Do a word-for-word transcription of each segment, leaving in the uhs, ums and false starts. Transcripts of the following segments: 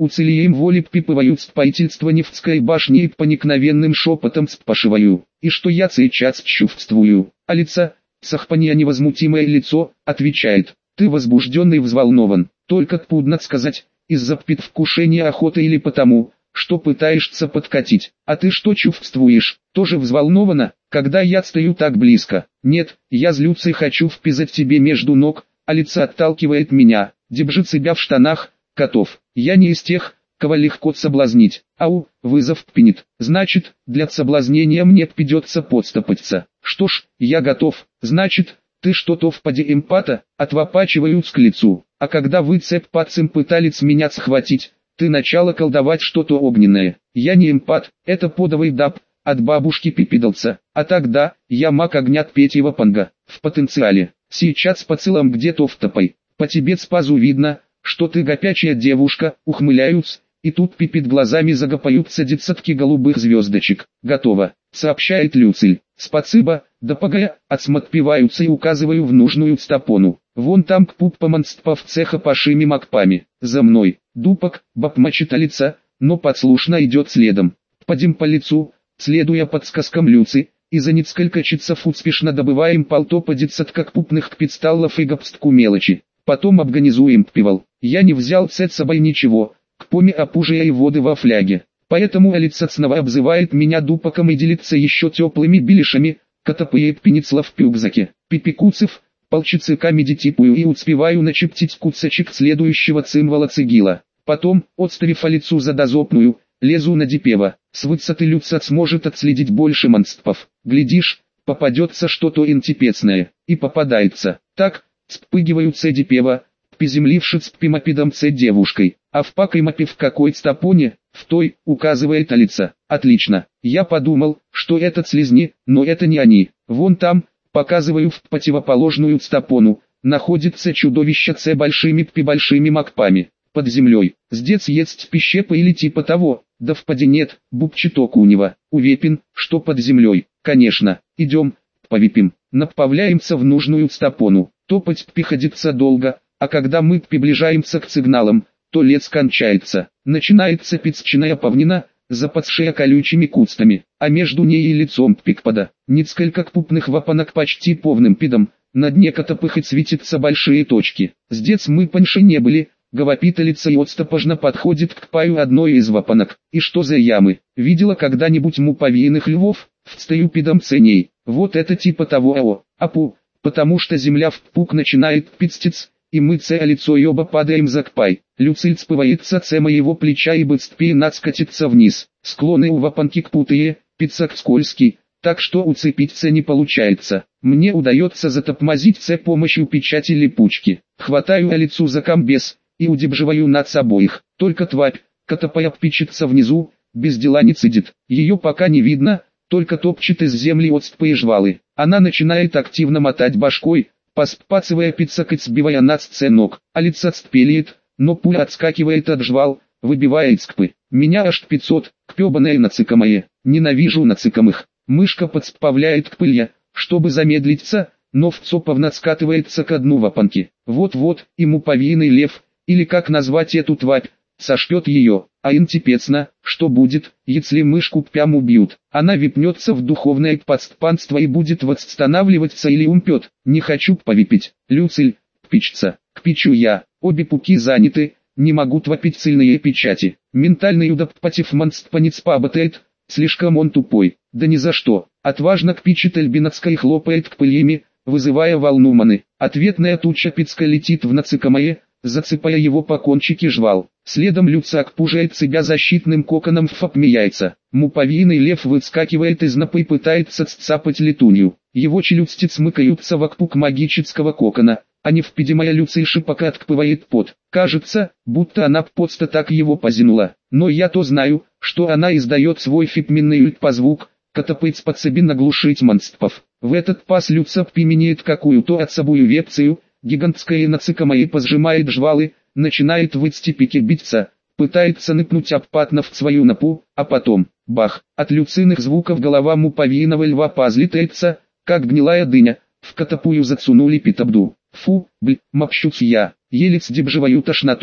уцелеем воли пипывают спайтельство Невской башни и поникновенным шепотом спашиваю. И что я сейчас чувствую? А лица, сахпанья невозмутимое лицо, отвечает. Ты возбужден и взволнован, только трудно сказать, из-за предвкушения охоты или потому, что пытаешься подкатить. А ты что чувствуешь? Тоже взволнована, когда я стою так близко? Нет, я злюсь и хочу впизать тебе между ног, а лицо отталкивает меня, держит себя в штанах, котов. Я не из тех, кого легко соблазнить. Ау, вызов пинет. Значит, для соблазнения мне придется подступиться. Что ж, я готов. Значит, ты что-то впаде эмпата, отвопачиваюсь к лицу. А когда вы цеп пацем пытались меня схватить, ты начала колдовать что-то огненное. Я не эмпат, это подовый даб, от бабушки пипидался. А тогда, я маг огня Петьего Панга, в потенциале. Сейчас поцелом где-то втопай. По тебе спазу видно, что ты гопячая девушка, ухмыляются, и тут пипит глазами загопаются десятки голубых звездочек. Готово, сообщает Люциль. Спасибо, да погодя, отсмотпиваются и указываю в нужную стопону. Вон там кпуп помонстпав цеха пашими макпами. За мной, дупок, баб мочит лица, но подслушно идет следом. Подим по лицу, следуя подсказкам Люци, и за несколько часов успешно добываем полтопа десятка пупных кпидсталлов и гопстку мелочи. Потом организуем пивал. Я не взял с собой ничего, к поме опужия и воды во фляге. Поэтому Алиса снова обзывает меня дупаком и делится еще теплыми беляшами, котопыет пеницла в пюкзаке. Пипикуцев, полчицыка медитипую и успеваю начептить куцачек следующего цимвола цигила. Потом, отставив Алицу за дозопную, лезу на Дипева. С высоты Люца сможет отследить больше монстпов. Глядишь, попадется что-то интипецное. И попадается. Так, спрыгиваются Дипева, приземлившись пимопидом с девушкой. А в пакаймапе в какой стопоне, в той, указывает Алиса. Отлично. Я подумал, что это слизни, но это не они. Вон там, показываю в противоположную стопону, находится чудовище с большими пи-большими макпами. Под землей. Здесь есть пищепа или типа того, да впади нет, бубчаток у него. Увепин, что под землей. Конечно, идем, повипим. Направляемся в нужную стопону. Топать приходится долго, а когда мы приближаемся к сигналам, то лес кончается. Начинается пицчиная павнина, западшая колючими кустами, а между ней и лицом пикпада. Несколько кпупных вапанок почти полным пидом, на дне котопыхать светятся большие точки. Здесь мы паньше не были, говорит и отстопожно подходит к паю одной из вапанок. И что за ямы? Видела когда-нибудь муповиных львов? Встаю пидом ценей. Вот это типа того ао, апу, потому что земля в пук начинает пицтец, и мы це лицо и оба падаем за кпай. Люциль спывается це моего плеча и быстпи надскатится вниз. Склоны у вапанки кпутые, пиццак скользкий, так что уцепиться не получается. Мне удается затопмазить це помощью печати липучки. Хватаю Алицу за комбез и удерживаю над собой их. Только тварь, котопая пичется внизу, без дела не цедит. Ее пока не видно, только топчет из земли отстпы и жвалы. Она начинает активно мотать башкой, поспацывая пиццак и сбивая нас с ног. Алиса отстпелит, но пуля отскакивает от жвал, выбивая цкпы. Меня аж пятьсот, кпёбаная нацикомое. Ненавижу нацикомых. Мышка подспавляет к пылья, чтобы замедлиться, но вцоповно скатывается ко дну вапанки. Вот-вот, ему повинный лев, или как назвать эту тварь, сошпет ее. А интипецно, что будет, если мышку прям убьют? Она випнется в духовное подспанство и будет восстанавливаться или умпет. Не хочу повипить. Люциль, пичца, кпичу я. Обе пуки заняты, не могу твопить цельные печати. Ментальный удап против монстпанец паботает, слишком он тупой. Да ни за что. Отважно кпичет альбинацкая и хлопает к пыльями, вызывая волну маны. Ответная туча пицка летит в нацикомое, зацепая его по кончике жвал. Следом Люцак пужает себя защитным коконом вфапмеяется. Муповиный лев выскакивает из напы и пытается сцапать летунью. Его челюсти смыкаются вокруг магического кокона, а невпидимая Люцильша пока откпывает пот. Кажется, будто она просто так его позинула. Но я-то знаю, что она издает свой фипменный ультпозвук, котопыц подсобин глушить монстпов. В этот пас Люца применяет какую-то отсобую вепцию, гигантская нацикомая позжимает жвалы, начинает в степике биться, пытается ныкнуть обпатно в свою напу, а потом, бах, от люциных звуков голова муповиного льва позлетается, как гнилая дыня, в котопую зацунули питабду. Фу, бл, мопщусь я, еле сдерживаю тошноту,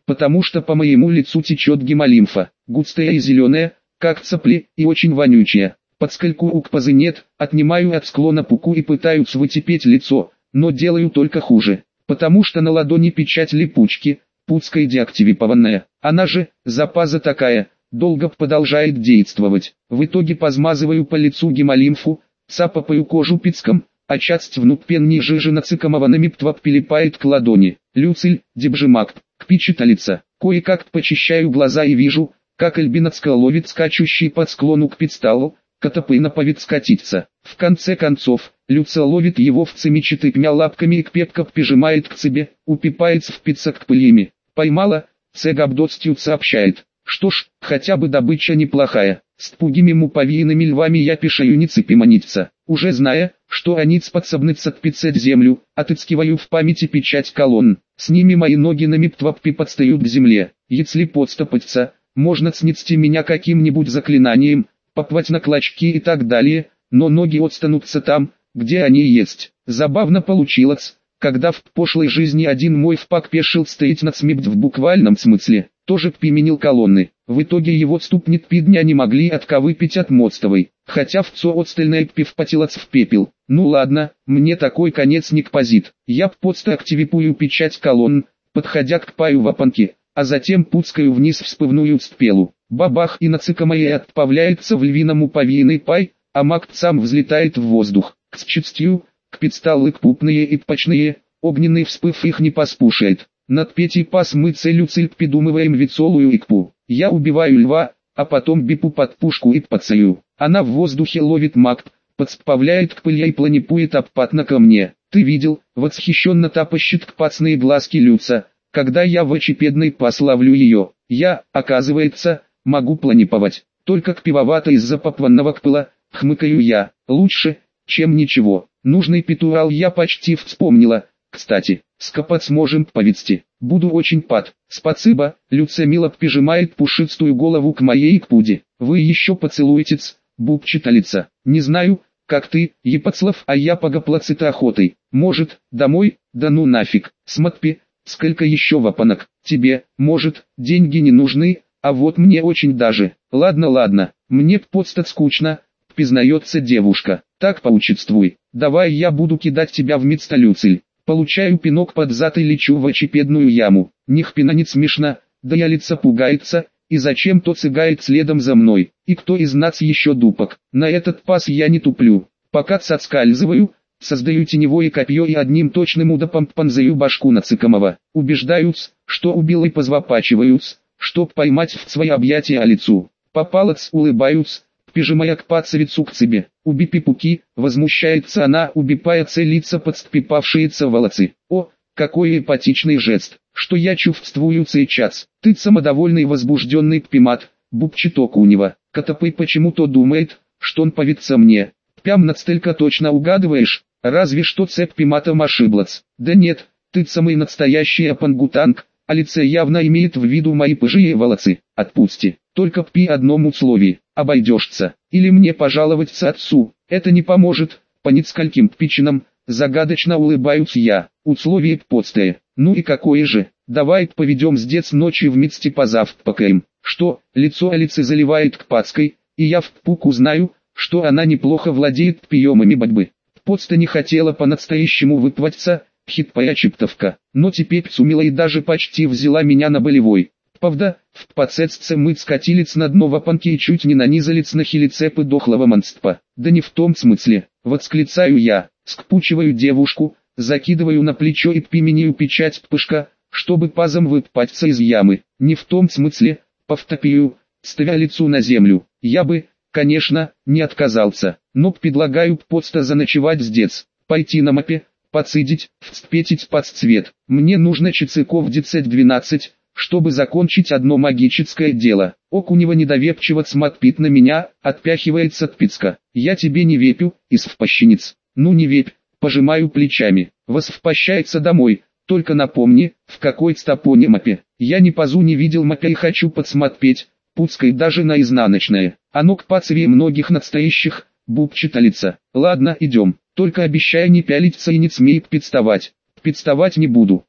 потому что по моему лицу течет гемолимфа, густая и зеленая, как цапли, и очень вонючая. Подскольку у кпазы нет, отнимаю от склона пуку и пытаюсь вытерпеть лицо, но делаю только хуже, потому что на ладони печать липучки, пуцкая деактивированная, она же, запаза такая, долго продолжает действовать. В итоге позмазываю по лицу гемолимфу, цапаю кожу пицком, а часть внутренней жижи нацикомованными птвап прилипает к ладони. Люциль, дебжимак, кпичит лица. Кое-как почищаю глаза и вижу, как альбинацка ловит скачущий под склону к писталу, катапына повид скатиться. В конце концов, Люца ловит его в цеми четырьмя лапками и кпепка прижимает к себе, упипается в пиццак к пыльями. Поймала, цегабдотстью сообщает. Что ж, хотя бы добыча неплохая. С пугими муповииными львами я пешаю не цепиманиться. Уже зная, что они способны цепиться землю, отыскиваю в памяти печать колонн. С ними мои ноги на миптваппи подстают к земле. Если подстопаться, можно снести меня каким-нибудь заклинанием, попать на клочки и так далее, но ноги отстанутся там, где они есть. Забавно получилось, когда в пошлой жизни один мой впак пешил стоять над смипт в буквальном смысле, тоже применил колонны. В итоге его ступни пидня не могли отковыпить от мостовой, хотя в цо отстальная пивпотелац в пепел. Ну ладно, мне такой конец не кпозит. Я подста активипую печать колонн, подходя к паю вапанки, а затем пуцкаю вниз вспывную стпелу. Бабах, и нацикомая отправляется в львиному повииный пай, а маг сам взлетает в воздух. К счастью, кпицталлы кпупные и ппачные, огненный вспыв их не поспушает. Над Петей пас мы целью цильп придумываем веселую икпу. Я убиваю льва, а потом бипу под пушку и пацаю. Она в воздухе ловит маг, подсплавляет к пыли и планипует обпатно ко мне. Ты видел, восхищенно тапощет кпацные глазки Люца, когда я в очепедной пас ловлю ее. Я, оказывается, могу планиповать, только кпивовато из-за попванного кпыла, хмыкаю я. Лучше, чем ничего. Нужный петурал я почти вспомнила. Кстати, скопать можем повести. Буду очень пад. Спасибо. Люция мило прижимает пушистую голову к моей кпуде. Вы еще поцелуетесь, бубчит лица. Не знаю, как ты, Епацлав, а я погоплацит охотой. Может, домой? Да ну нафиг. Смотри, сколько еще вапанок. Тебе, может, деньги не нужны, а вот мне очень даже. Ладно, ладно, мне подстать скучно, признается девушка. Так поучествуй. Давай я буду кидать тебя в мицталюцель. Получаю пинок под зад и лечу в очепедную яму. Нихпина не смешно, да я лица пугается, и зачем-то цыгает следом за мной. И кто из нас еще дупок? На этот пас я не туплю. Пока соскальзываю, создаю теневое копье и одним точным удопом панзаю башку Нацикомова. Убеждаюсь, что убил и позвапачиваюсь, чтоб поймать в свои объятия лицу. Попалец улыбаюсь, прижимая к пацевицу к цебе. Уби пипуки, возмущается она, убипая целиться подстпипавшиеся волосы. О, какой эпатичный жест, что я чувствую сейчас. Ты самодовольный и возбужденный пимат, бубчит Окунева. Котопый почему-то думает, что он повидца мне. Прям настолько точно угадываешь, разве что цеп пиматом ошиблась. Да нет, ты самый настоящий апангутанг, а лице явно имеет в виду мои пыжие волосы. Отпусти, только при одном условии, обойдешься, или мне пожаловаться отцу, это не поможет, по нескольким причинам, загадочно улыбаюсь я, условие подстое, ну и какое же, давай поведем с дец ночью в мицте позавтракаем, что, лицо Алицы заливает к пацкой, и я в пуку знаю, что она неплохо владеет приемами борьбы. Подста не хотела по-настоящему выпваться, хитпая чиптовка, но теперь сумела и даже почти взяла меня на болевой. Правда, в подсетце мы скатились на дно вапанки и чуть не нанизались на хилицепы дохлого монстра. Да не в том смысле, восклицаю я, скпучиваю девушку, закидываю на плечо и пименею печать пышка, чтобы пазом выпаться из ямы. Не в том смысле, повторяю, ставя лицу на землю. Я бы, конечно, не отказался, но предлагаю подста заночевать здесь, пойти на мапе, подсидеть, вцепетить под цвет. Мне нужно часиков десять-двенадцать, чтобы закончить одно магическое дело. Окунева недоверчиво смотрит на меня, отпяхивается от пицка. Я тебе не вепю, исвпащенец. Ну не вепь, пожимаю плечами. Восвпащается домой, только напомни, в какой стопоне мапе. Я ни позу не видел мапя и хочу подсмотреть, пуцкой даже на изнаночное. Оно к пацеве многих настоящих, бубчит лица. Ладно, идем, только обещай не пялиться и не смей представать. Представать не буду.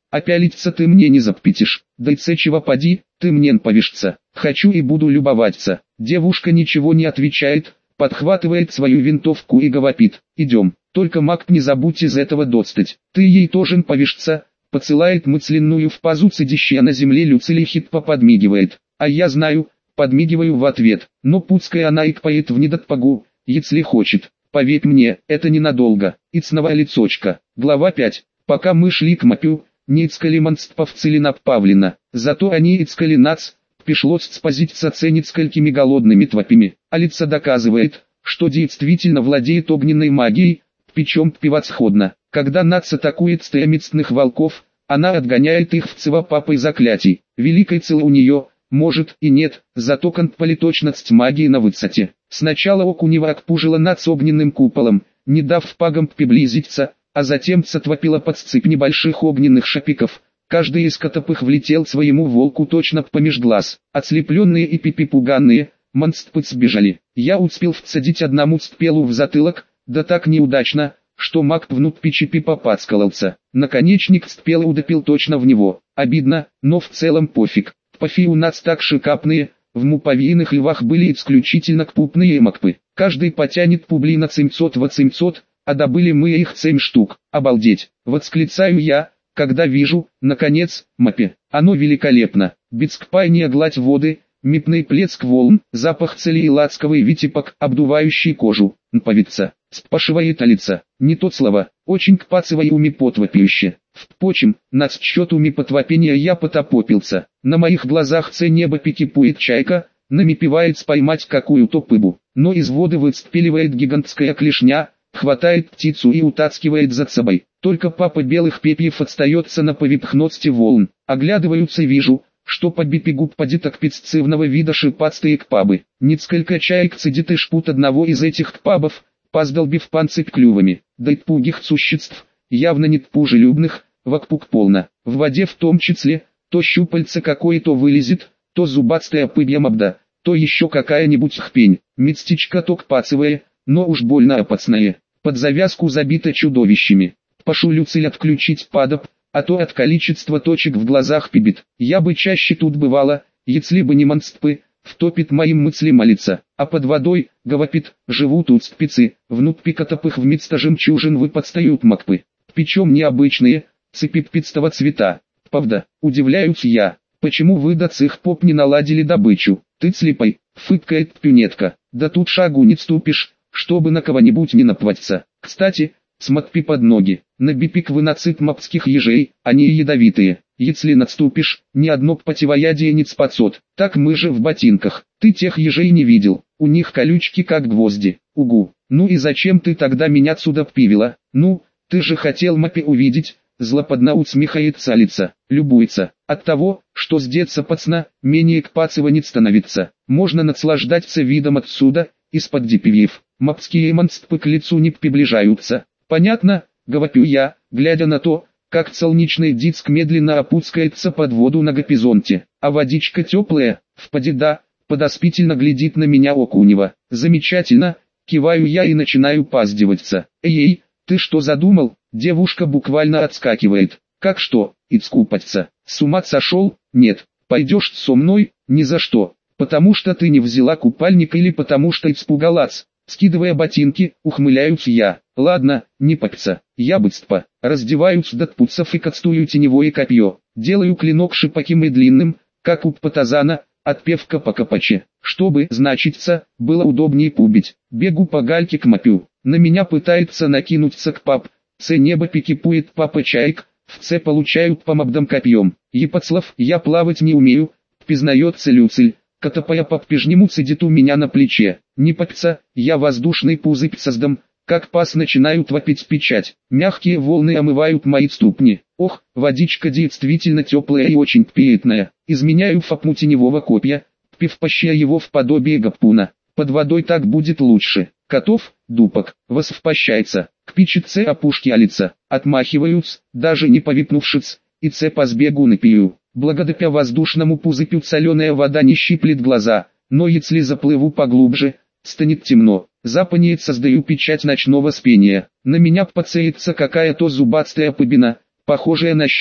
опялиться ты мне не запретишь, да и чего поди, ты мне повешься, хочу и буду любоваться. Девушка ничего не отвечает, подхватывает свою винтовку и говорит, идем, только маг не забудь из этого достать, ты ей тоже повешься, поцелает мысленную в пазу сидящая на земле Люцилий хитро подмигивает, а я знаю, подмигиваю в ответ, но пускай она и кпает в недотпогу, если хочет, поверь мне, это ненадолго, ицновая лицочка. Глава пять. Пока мы шли к мапю, не ицкали монстровцы напавлено, зато они ицкали нац, пришлось спозиться несколькими голодными твапями, а лица доказывает, что действительно владеет огненной магией, причем превосходно. Когда нац атакует стая мясных волков, она отгоняет их в цевопапой заклятий, великой цел у нее, может и нет, зато контрполиточность магии на высоте. Сначала Окунева окпужила нац огненным куполом, не дав пагам приблизиться, а затем сотвопила под сцепь небольших огненных шапиков, каждый из которых влетел своему волку точно помеж глаз. Ослепленные и пипипуганные, монстры сбежали. Я успел всадить одному стрелу в затылок, да так неудачно, что маг внутри чипипа подскалался. Наконечник стрелы удопил точно в него. Обидно, но в целом пофиг. Пафи у нас так шикапные, в муповиных львах были исключительно кпупные макпы. Каждый потянет публина семьсот-восемьсот, а добыли мы их семь штук. Обалдеть, восклицаю я, когда вижу, наконец, мапе. Оно великолепно. Бескпайная гладь воды, мипный плеск волн, запах цели и лацковый витипок, обдувающий кожу. Нповица, спашивает лица. Не то слово, очень кпацевое уми потвопище. Впрочем, над счетуми потвопения я потопопился. На моих глазах це небо пикипует чайка, намипевает поймать какую-то пыбу. Но из воды выцпеливает гигантская клешня, хватает птицу и утаскивает за собой. Только папа белых пепьев остается на повипхности волн. Оглядываются и вижу, что по бипигуб подиток песцивного вида шипастые кпабы. Несколько чаек цедит и шпут одного из этих кпабов, поздолбив панцирь клювами. Да и пугих существ, явно не пужелюбных, вокруг полно. В воде в том числе, то щупальце какое-то вылезет, то зубастая пыбья мобда, то еще какая-нибудь хпень. Местечко то кпацевое, но уж больно опасное. Под завязку забито чудовищами. Пошу Люциль отключить падоп, а то от количества точек в глазах пибит. Я бы чаще тут бывала, если бы не монстры, втопит моим мыслям молиться. А под водой, говорит, живут тут спецы, внутри котопых вместо жемчужин выподстают макпы. Причем необычные, цепипицтого цвета. Правда, удивляюсь я, почему вы до сих поп не наладили добычу. Ты слепой, фыркает пюнетка, да тут шагу не ступишь, чтобы на кого-нибудь не напваться. Кстати, смотри под ноги, на бипик вы нацит мапских ежей, они ядовитые. Если наступишь, ни одно противоядие не спасет. Так мы же в ботинках. Ты тех ежей не видел, у них колючки как гвозди. Угу. Ну и зачем ты тогда меня отсюда пивила? Ну, ты же хотел мапе увидеть. Злоподна усмехается лица, любуется. От того, что с детства пацана, менее кпацева не становится. Можно наслаждаться видом отсюда, из-под дипивьев. Мапские монстры к лицу не приближаются. Понятно, говорю я, глядя на то, как солнечный диск медленно опускается под воду на горизонте. А водичка теплая, впади да, подоспительно глядит на меня Окунева. Замечательно, киваю я и начинаю поздеваться. Эй-эй, ты что задумал? Девушка буквально отскакивает. Как что, искупаться? С ума сошел? Нет. Пойдешь со мной? Ни за что. Потому что ты не взяла купальник или потому что испугалась? Скидывая ботинки, ухмыляюсь я. Ладно, не папца. Я быстро. Раздеваюсь до пуцев и кастую теневое копье. Делаю клинок шипаким и длинным, как у патазана, отпевка по копаче. Чтобы, значится, было удобнее пубить. Бегу по гальке к мапю. На меня пытается накинуться к пап. С небо пикипует папа чайк. В С получают по мобдам копьем. Епацлав, я плавать не умею, признается Люциль. Котопая по-прежнему сидит у меня на плече. Не папца, я воздушный пузырь создам, как пас начинают вопить печать. Мягкие волны омывают мои ступни. Ох, водичка действительно теплая и очень приятная. Изменяю фапму теневого копья, впивпащая его в подобие гапуна. Под водой так будет лучше. Котов, дупок, восвпащается. К пичице опушки алица, отмахиваются, даже не повипнувшись, и це по сбегу напию. Благодаря воздушному пузырю соленая вода не щиплет глаза, но если заплыву поглубже, станет темно. Запаниет, создаю печать ночного спения. На меня подцеется какая-то зубастая пыбина, похожая на щуку.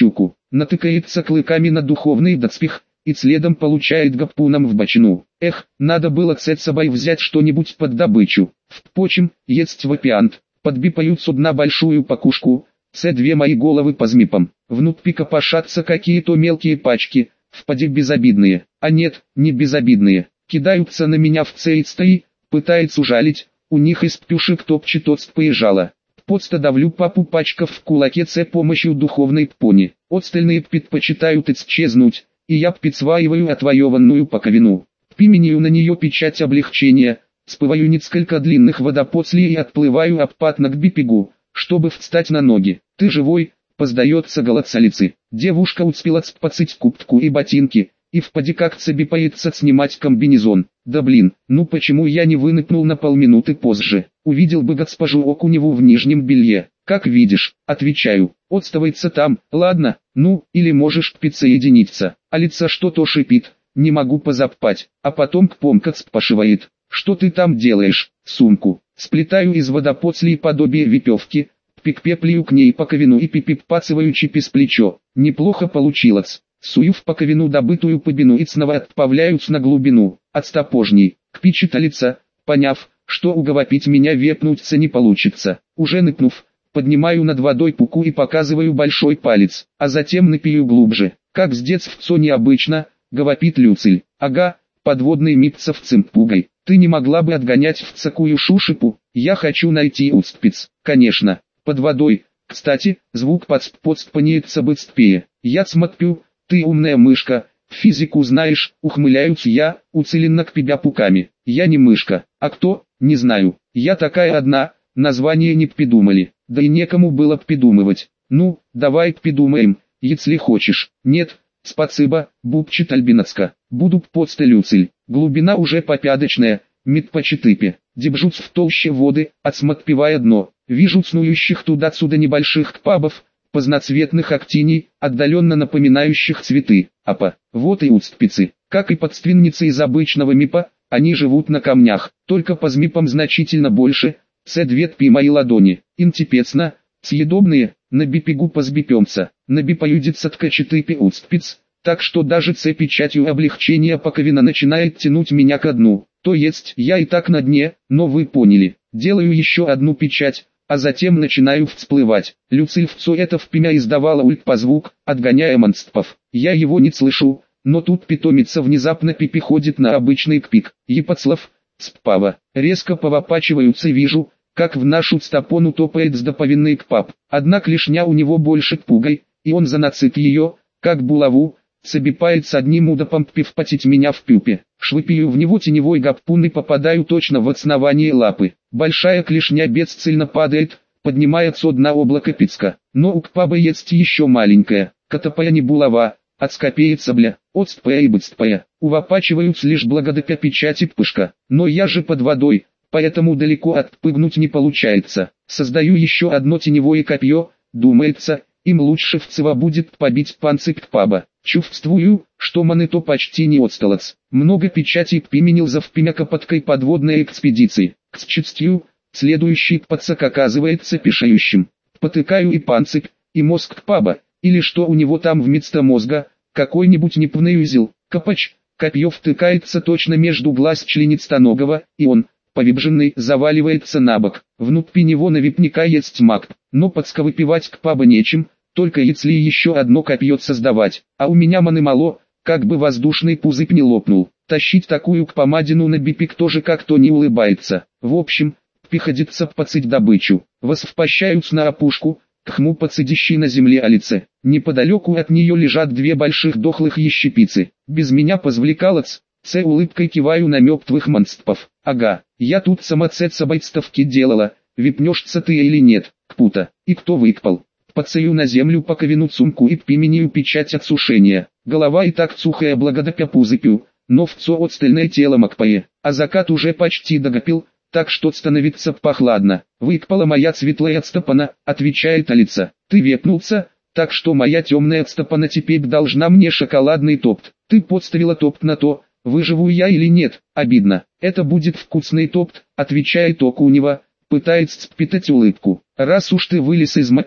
натыкается клыками на духовный доспех, и следом получает гапуном в бочину. Эх, надо было с собой взять что-нибудь под добычу. Впрочем, есть вопиант. Подбипают со дна большую покушку, це две мои головы по змипам. Внутри копошатся какие-то мелкие пачки, впади безобидные, а нет, не безобидные. Кидаются на меня в цейцтаи, пытаются ужалить, у них из пюшек топчет оцт поезжала. Подста давлю папу пачков в кулаке с помощью духовной пони. Остальные предпочитают исчезнуть, и я присваиваю отвоеванную паковину. Применяю на нее печать облегчения, спываю несколько длинных водопоцлей и отплываю обратно к бипигу, чтобы встать на ноги. Ты живой? Поздается голосолицы. Девушка успела спацать куртку и ботинки, и впади как-то бипается снимать комбинезон. Да блин, ну почему я не выныкнул на полминуты позже? Увидел бы госпожу Окуневу в нижнем белье. Как видишь, отвечаю, отставается там, ладно, ну, или можешь присоединиться. А лица что-то шипит, не могу позапать, а потом кпомкац пошивает. Что ты там делаешь? Сумку. Сплетаю из водопоцлей подобие випевки, пикпеплю к ней паковину и пипиппацываю чипи с плечо. Неплохо получилось. Сую в паковину добытую побину и снова отправляюсь на глубину, от стопожней, к пичи лица, поняв, что уговорить меня вепнуться не получится. Уже ныкнув, поднимаю над водой пуку и показываю большой палец, а затем напию глубже. Как с детства необычно, говорит Люциль. Ага, подводный мипцев цимпугой. Ты не могла бы отгонять в цакую шушипу? Я хочу найти устпиц. Конечно, под водой. Кстати, звук подспоцпаниется быстрее. Я смотрю, ты умная мышка, физику знаешь, ухмыляюсь я, уцеленно к тебя пуками. Я не мышка, а кто? Не знаю. Я такая одна, название не придумали, да и некому было придумывать. Ну, давай придумаем, если хочешь. Нет, спасибо, бубчит Альбинацка. Буду подста Люциль. Глубина уже попядочная, мит по четыпе. Дебжуц в толще воды, отсмотпивая дно. Вижу снующих туда-сюда небольших кпабов, поздноцветных актиний, отдаленно напоминающих цветы. Апа, вот и устпицы. Как и подствинницы из обычного мипа, они живут на камнях, только по змипам значительно больше. Це две пи мои ладони. Интипецно, съедобные, на бипигу позбипемца, на бипоюдится ткачетыпи устпиц, так что даже це печатью облегчения паковина начинает тянуть меня ко дну. То есть я и так на дне, но вы поняли. Делаю еще одну печать, а затем начинаю всплывать. Люциль вцо это впрямя издавала ультпозвук, отгоняя монстров. Я его не слышу, но тут питомица внезапно переходит на обычный кпик. Епацлав, спава. Резко повопачиваются, вижу, как в нашу стопону топает сдоповинный кпап. Одна клешня у него больше пугой, и он занацит ее, как булаву, собипает с одним удопом пивпатить меня в пюпе. Швыпию в него теневой гаппун и попадаю точно в основание лапы. Большая клешня бесцельно падает, поднимает со дна облако пицка. Но у кпаба есть еще маленькая, катапая не булава, отскопеется бля, отстпая и быстпая. Увопачиваются лишь благодаря печати пышка. Но я же под водой, поэтому далеко отпрыгнуть не получается. Создаю еще одно теневое копье, думается, им лучше всего будет побить панцирь кпаба. Чувствую, что монето почти не отсталось. Много печатей применил за впрямя копоткой подводной экспедиции. К счастью, следующий пацак оказывается пишающим. Потыкаю и панцирь, и мозг кпаба, или что у него там вместо мозга, какой-нибудь непный узел. Копач, копье втыкается точно между глаз членистоногого, и он, повибженный, заваливается на бок. Внутри него наверняка есть маг, но подсковыпивать кпаба нечем, только если еще одно копье создавать, а у меня маны мало, как бы воздушный пузырь не лопнул. Тащить такую кпомадину на бипик тоже как-то не улыбается. В общем, приходится пацать добычу. Воспощаются на опушку, к хму подсидящей на земле Алице. Неподалеку от нее лежат две больших дохлых ящепицы. Без меня позвлекалец, це улыбкой киваю на мертвых монстров. Ага, я тут самоцет собойставки делала, випнешься ты или нет, кпута. И кто выкпал? Пацаю на землю паковину сумку и применяю печать отсушения. Голова и так сухая благодаря пузырю, но вцо отстальное тело макпае, а закат уже почти догопил, так что становится похладно. Выкпала моя светлая отстопана, отвечает Алица. Ты вепнулся, так что моя темная отстопана теперь должна мне шоколадный торт. Ты подставила торт на то, выживу я или нет, обидно. Это будет вкусный торт, отвечает Окунева, пытается спрятать улыбку. Раз уж ты вылез из мапя,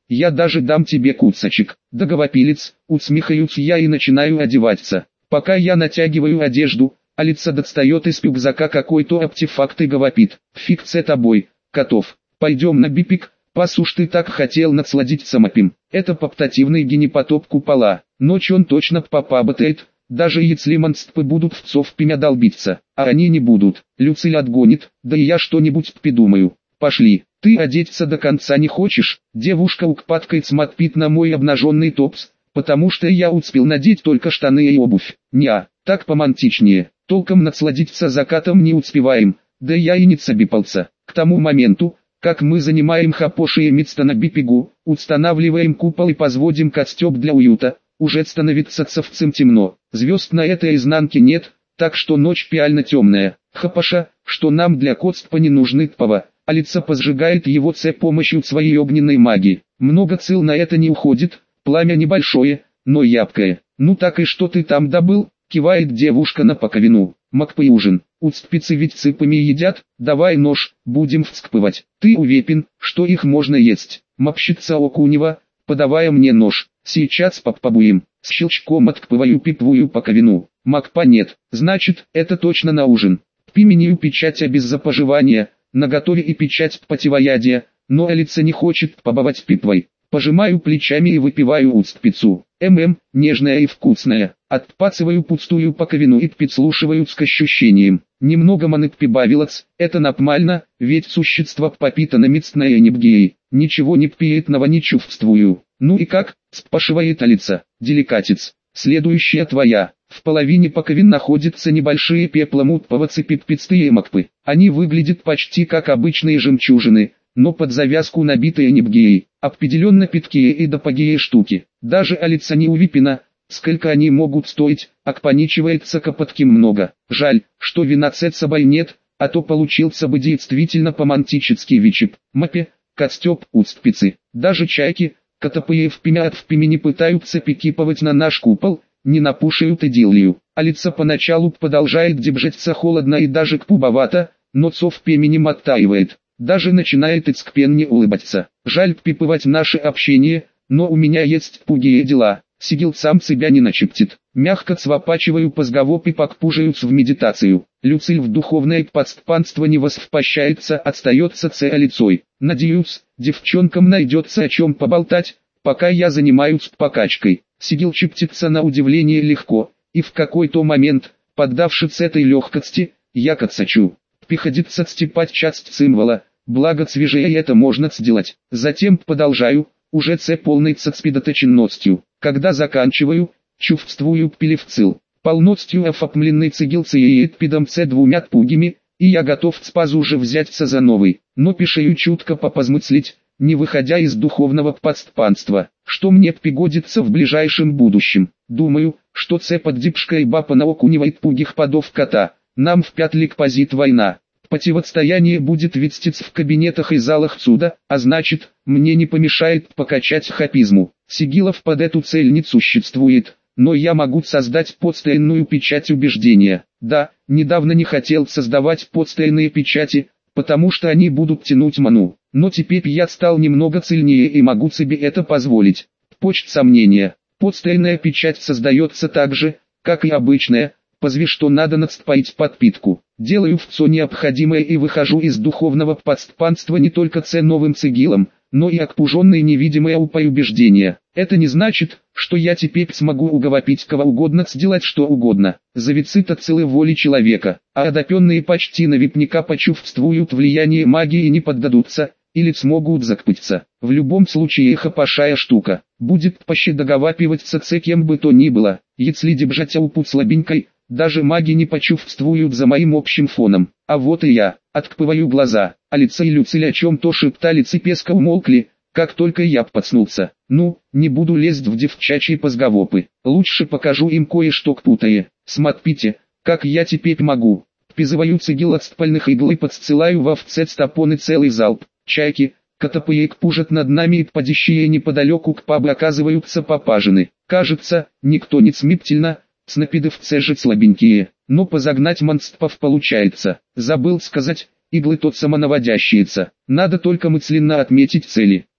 я даже дам тебе кусочек. Договопилец, усмехаюсь я и начинаю одеваться. Пока я натягиваю одежду, Алиса достает из рюкзака какой-то артефакт и говорит: фиг с тобой, котов, пойдем на бипик, пас уж ты так хотел насладиться мопим. Это портативный генепотоп купола, ночь он точно попаботает, даже если монстры будут в цовпимя долбиться, а они не будут, Люциль отгонит, да и я что-нибудь придумаю. Пошли, ты одеться до конца не хочешь? Девушка укпаткает смотрит на мой обнаженный топс, потому что я успел надеть только штаны и обувь. Неа, так помантичнее, толком насладиться закатом не успеваем, да я и не цебипался. К тому моменту, как мы занимаем хапошие место на бипигу, устанавливаем купол и позводим костёк для уюта, уже становится совсем темно, звезд на этой изнанке нет, так что ночь пеально темная. Хапаша, что нам для костпа не нужны тпова, Алиса поджигает его с помощью своей огненной магии. Много цил на это не уходит, пламя небольшое, но ябкое. Ну так и что ты там добыл? Кивает девушка на паковину. Макпы ужин. Устпицы ведь цыпами едят, давай нож, будем вцпывать. Ты уверен, что их можно есть? Мопщица Окунева, подавая мне нож. Сейчас попробуем. С щелчком откпываю пипвую паковину. Макпа нет, значит, это точно на ужин. Пимению печать без запоживания, наготове и печать противоядия, но Алиса не хочет побывать пипвой. Пожимаю плечами и выпиваю устпицу. ММ, нежная и вкусная. Отпацываю пустую паковину и подслушиваю с ощущением. Немного маны прибавилось, это нормально, ведь существо попитано мицной энергией. Ничего неприятного не чувствую. Ну и как? Спрашивает Алиса. Деликатец. Следующая твоя. В половине паковин находятся небольшие пепломутповцы пиппистые макпы. Они выглядят почти как обычные жемчужины, но под завязку набитые энергией. Определенно питкие и допагие штуки. Даже Алиса не увипина, сколько они могут стоить, акпаничивается копотким много. Жаль, что вина с собой нет, а то получился бы действительно помантический вичип. Мапе, костёп, устпицы. Даже чайки, котопые в пимя от в пиме не пытаются пикиповать на наш купол, не напушают идиллию. Алиса поначалу продолжает держаться холодно и даже кпубовато, но цов пеменем оттаивает. Даже начинает искренне улыбаться. Жаль пипывать наше общение, но у меня есть пугие дела. Сигил сам себя не начептит. Мягко цвапачиваю позговоп и покпужаюсь в медитацию. Люциль в духовное подступанство не воспощается, остается целицой. Надеюсь, девчонкам найдется о чем поболтать, пока я занимаюсь покачкой. Сигил чептится на удивление легко, и в какой-то момент, поддавшись этой легкости, я кацачу. Приходится степать часть символа, благо свежее это можно сделать. Затем продолжаю, уже с полной сосредоточенностью. Когда заканчиваю, чувствую пилевцил. Полностью оформленный цигил цеет пидом с двумя пугими, и я готов спазу уже взяться за новый. Но пишею чутко попозмыслить, не выходя из духовного подступанства, что мне пригодится в ближайшем будущем. Думаю, что це поддипшка и бапа на окунивает пугих подов кота. Нам в пятлик позит война. Противостояние будет вестись в кабинетах и залах суда, а значит, мне не помешает покачать хапизму. Сигилов под эту цель не существует, но я могу создать подстойную печать убеждения. Да, недавно не хотел создавать подстойные печати, потому что они будут тянуть ману. Но теперь я стал немного сильнее и могу себе это позволить. Почт сомнения. Подстойная печать создается так же, как и обычная, разве что надо надстроить подпитку. Делаю все необходимое и выхожу из духовного подступанства не только с новым цигилом, но и окруженной невидимой аупой убеждения. Это не значит, что я теперь смогу уговорить кого угодно сделать что угодно. Зависит от силы воли человека, а одаренные почти наверняка почувствуют влияние магии и не поддадутся, или смогут закпыться. В любом случае хапашая штука, будет проще договариваться с кем бы то ни было, если держать аупу слабенькой, даже маги не почувствуют за моим общим фоном. А вот и я, открываю глаза, Алиса и Люциль о чем-то шептались и песко умолкли, как только я подснулся. Ну, не буду лезть в девчачьи позговопы, лучше покажу им кое-что путае. Смотрите, как я теперь могу. Призываю цигил от спальных игл и подсцелаю в овце стопоны целый залп. Чайки, котопые пужат над нами и падящие неподалеку к пабы оказываются попажены. Кажется, никто не смертельно. Снапидовцы же слабенькие, но позагнать монстров получается. Забыл сказать, иглы тот самонаводящиеся. Надо только мысленно отметить цели.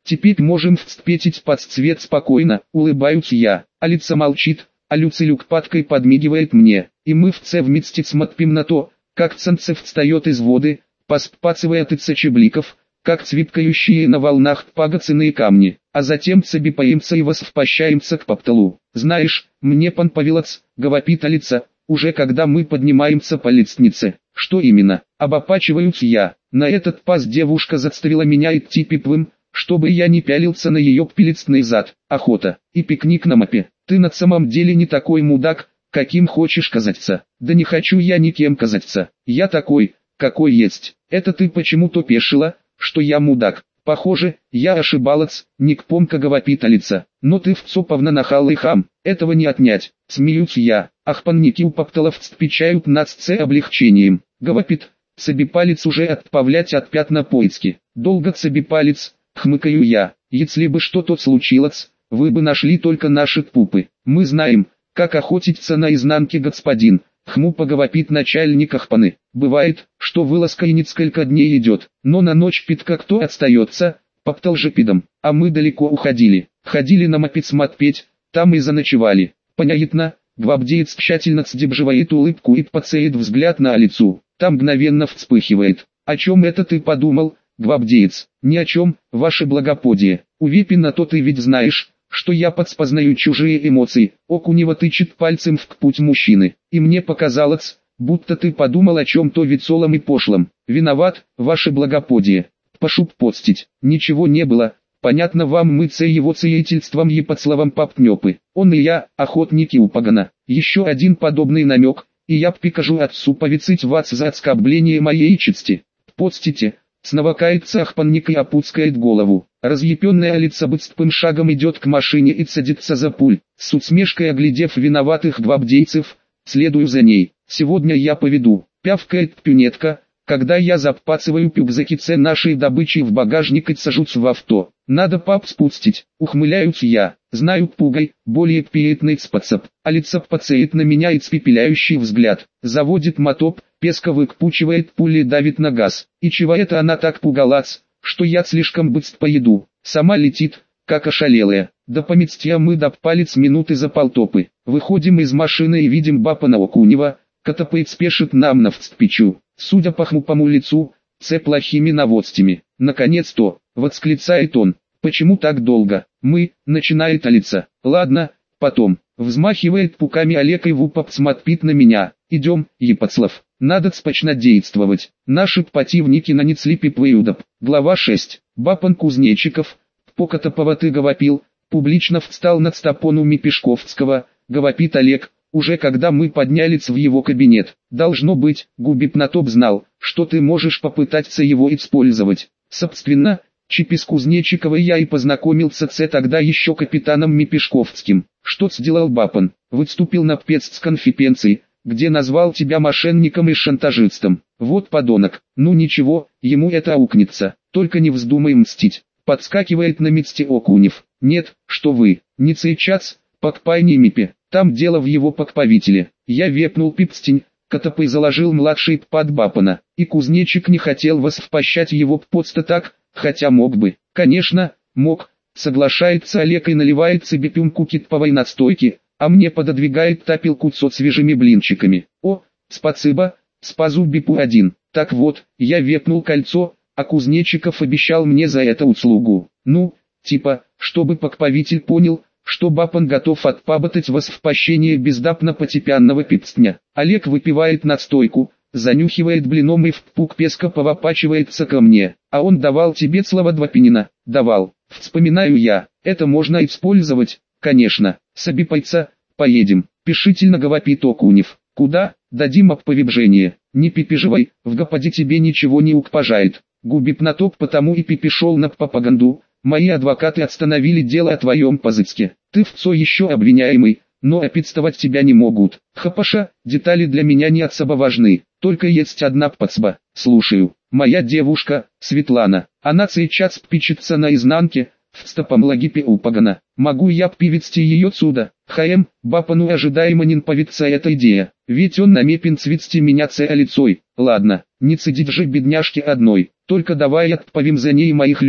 Теперь можем вцепетить под цвет спокойно, улыбаюсь я. Алица молчит, а Люцилюк падкой подмигивает мне, и мы все вместе смотрим на то, как Ценцев встает из воды, поспацывает и чебликов, как цвипкающие на волнах пагоценные камни, а затем цебипаемся и восвпащаемся к попталу. Знаешь, мне пан повелоц, говорит Алица, уже когда мы поднимаемся по лестнице. Что именно? Обопачиваюсь я. На этот пас девушка заставила меня идти пиплым, чтобы я не пялился на ее пилицный зад. Охота и пикник на мапе. Ты на самом деле не такой мудак, каким хочешь казаться. Да не хочу я никем казаться. Я такой, какой есть. Это ты почему-то пешила, что я мудак. Похоже, я ошибалась, Никпомка говорит Алица. Но ты вцоповна нахал и хам, этого не отнять. Смеюсь я. Ах, панники у попталов впечают нас с облегчением. Говорит, цебипалец уже отправлять от пятна поиски. Долго цебипалец, хмыкаю я. Если бы что-то случилось, вы бы нашли только наши пупы. Мы знаем, как охотиться на изнанке, господин. Хмупо говорит начальник Ахпаны. Бывает, что вылазка и несколько дней идет, но на ночь питка кто остается, поптал же пидом. А мы далеко уходили, ходили на мопед смотреть, там и заночевали. Понятно, гвардеец тщательно сдерживает улыбку и пацеет взгляд на Алицу. Там мгновенно вспыхивает. О чем это ты подумал, гвардеец? Ни о чем, ваше благоподие. Увипина, то ты ведь знаешь, что я подспознаю чужие эмоции. Окунева тычет пальцем в путь мужчины. И мне показалось, будто ты подумал о чем-то веселом и пошлом. Виноват, ваше благоподие. Пошуп подстить. Ничего не было. Понятно вам, мы це его целительством и под словом папнёпы. Он и я, охотники у пагана. Еще один подобный намек, и я прикажу отцу повицить вас за оскорбление моей чести. Подстите. Снова кается Ахпанник и опускает голову. Разъяпенная Алица быстрым шагом идет к машине и садится за пуль. С усмешкой оглядев виноватых гвардейцев, следую за ней. Сегодня я поведу. Пявкает пюнетка, когда я запацываю пюбзакице нашей добычи в багажник и сажусь в авто. Надо пап спустить. Ухмыляюсь я. Знаю пугай, более приятный способ. Алица пацает на меня и цпепеляющий взгляд. Заводит мотоп, песко выкпучивает пули, давит на газ. И чего это она так пугалась, что я слишком быстро поеду. Сама летит, как ошалелая. До поместья мы до палец минуты за полтопы. Выходим из машины и видим Бапана Окунева, катапейт спешит нам навстречу. Судя по хмупому лицу, це плохими новостями. Наконец-то, восклицает он. Почему так долго? Мы, начинает Алица. Ладно, потом. Взмахивает пуками Олег и вупоп смотрит на меня. Идем, Епоцлав. Надо спочно действовать. Наши противники нанесли пипвеюдоп. Глава шесть. Бапан Кузнечиков, покатаповатый говорил, публично встал над стопонами Пешковского, говорит Олег, уже когда мы поднялись в его кабинет. Должно быть, Губипнатоп знал, что ты можешь попытаться его использовать. Собственно, Чипи с Кузнечиковой я и познакомился с тогда еще капитаном Мипешковским. Что сделал Бапан? Выступил на пресс-конференции, где назвал тебя мошенником и шантажистом. Вот подонок. Ну ничего, ему это аукнется. Только не вздумай мстить. Подскакивает на месте Окунев. Нет, что вы, не сейчас, покпай не мипе. Там дело в его покповителе. Я вепнул пипстень, Катапой заложил младший под Бапана. И Кузнечик не хотел восвпащать его просто так, хотя мог бы. Конечно, мог. Соглашается Олег и наливает себе пюмку китповой настойки, а мне пододвигает тапилку со свежими блинчиками. О, спасибо, спазубипу один. Так вот, я вепнул кольцо, а Кузнечиков обещал мне за это услугу. Ну, типа, чтобы покповитель понял, что Бапан готов отпаботать восвпащение бездапно-потепянного пипстня. Олег выпивает настойку, занюхивает блином и в пук песка повопачивается ко мне. А он давал тебе слово Двопинина? Давал. Вспоминаю я. Это можно использовать, конечно. Собипайца, поедем. Пишительно говорит Окунев. Куда? Дадим оповебжение. Не пипеживай, в гопаде тебе ничего не укпажает. Губипнатоп потому и пипешел на пропаганду. Мои адвокаты остановили дело о твоем позыске. Ты вцо еще обвиняемый, но опитствовать тебя не могут. Хапаша, детали для меня не особо важны. Только есть одна пацба. Слушаю. Моя девушка, Светлана. Она сейчас пичется наизнанке, в стопом лагипе у пагана. Могу я привести ее сюда? Хаем, Бапану ожидаемо не повится эта идея. Ведь он намепен цвести меня цея лицой. Ладно, не цедить же бедняжке одной. Только давай отповим за ней моих людей.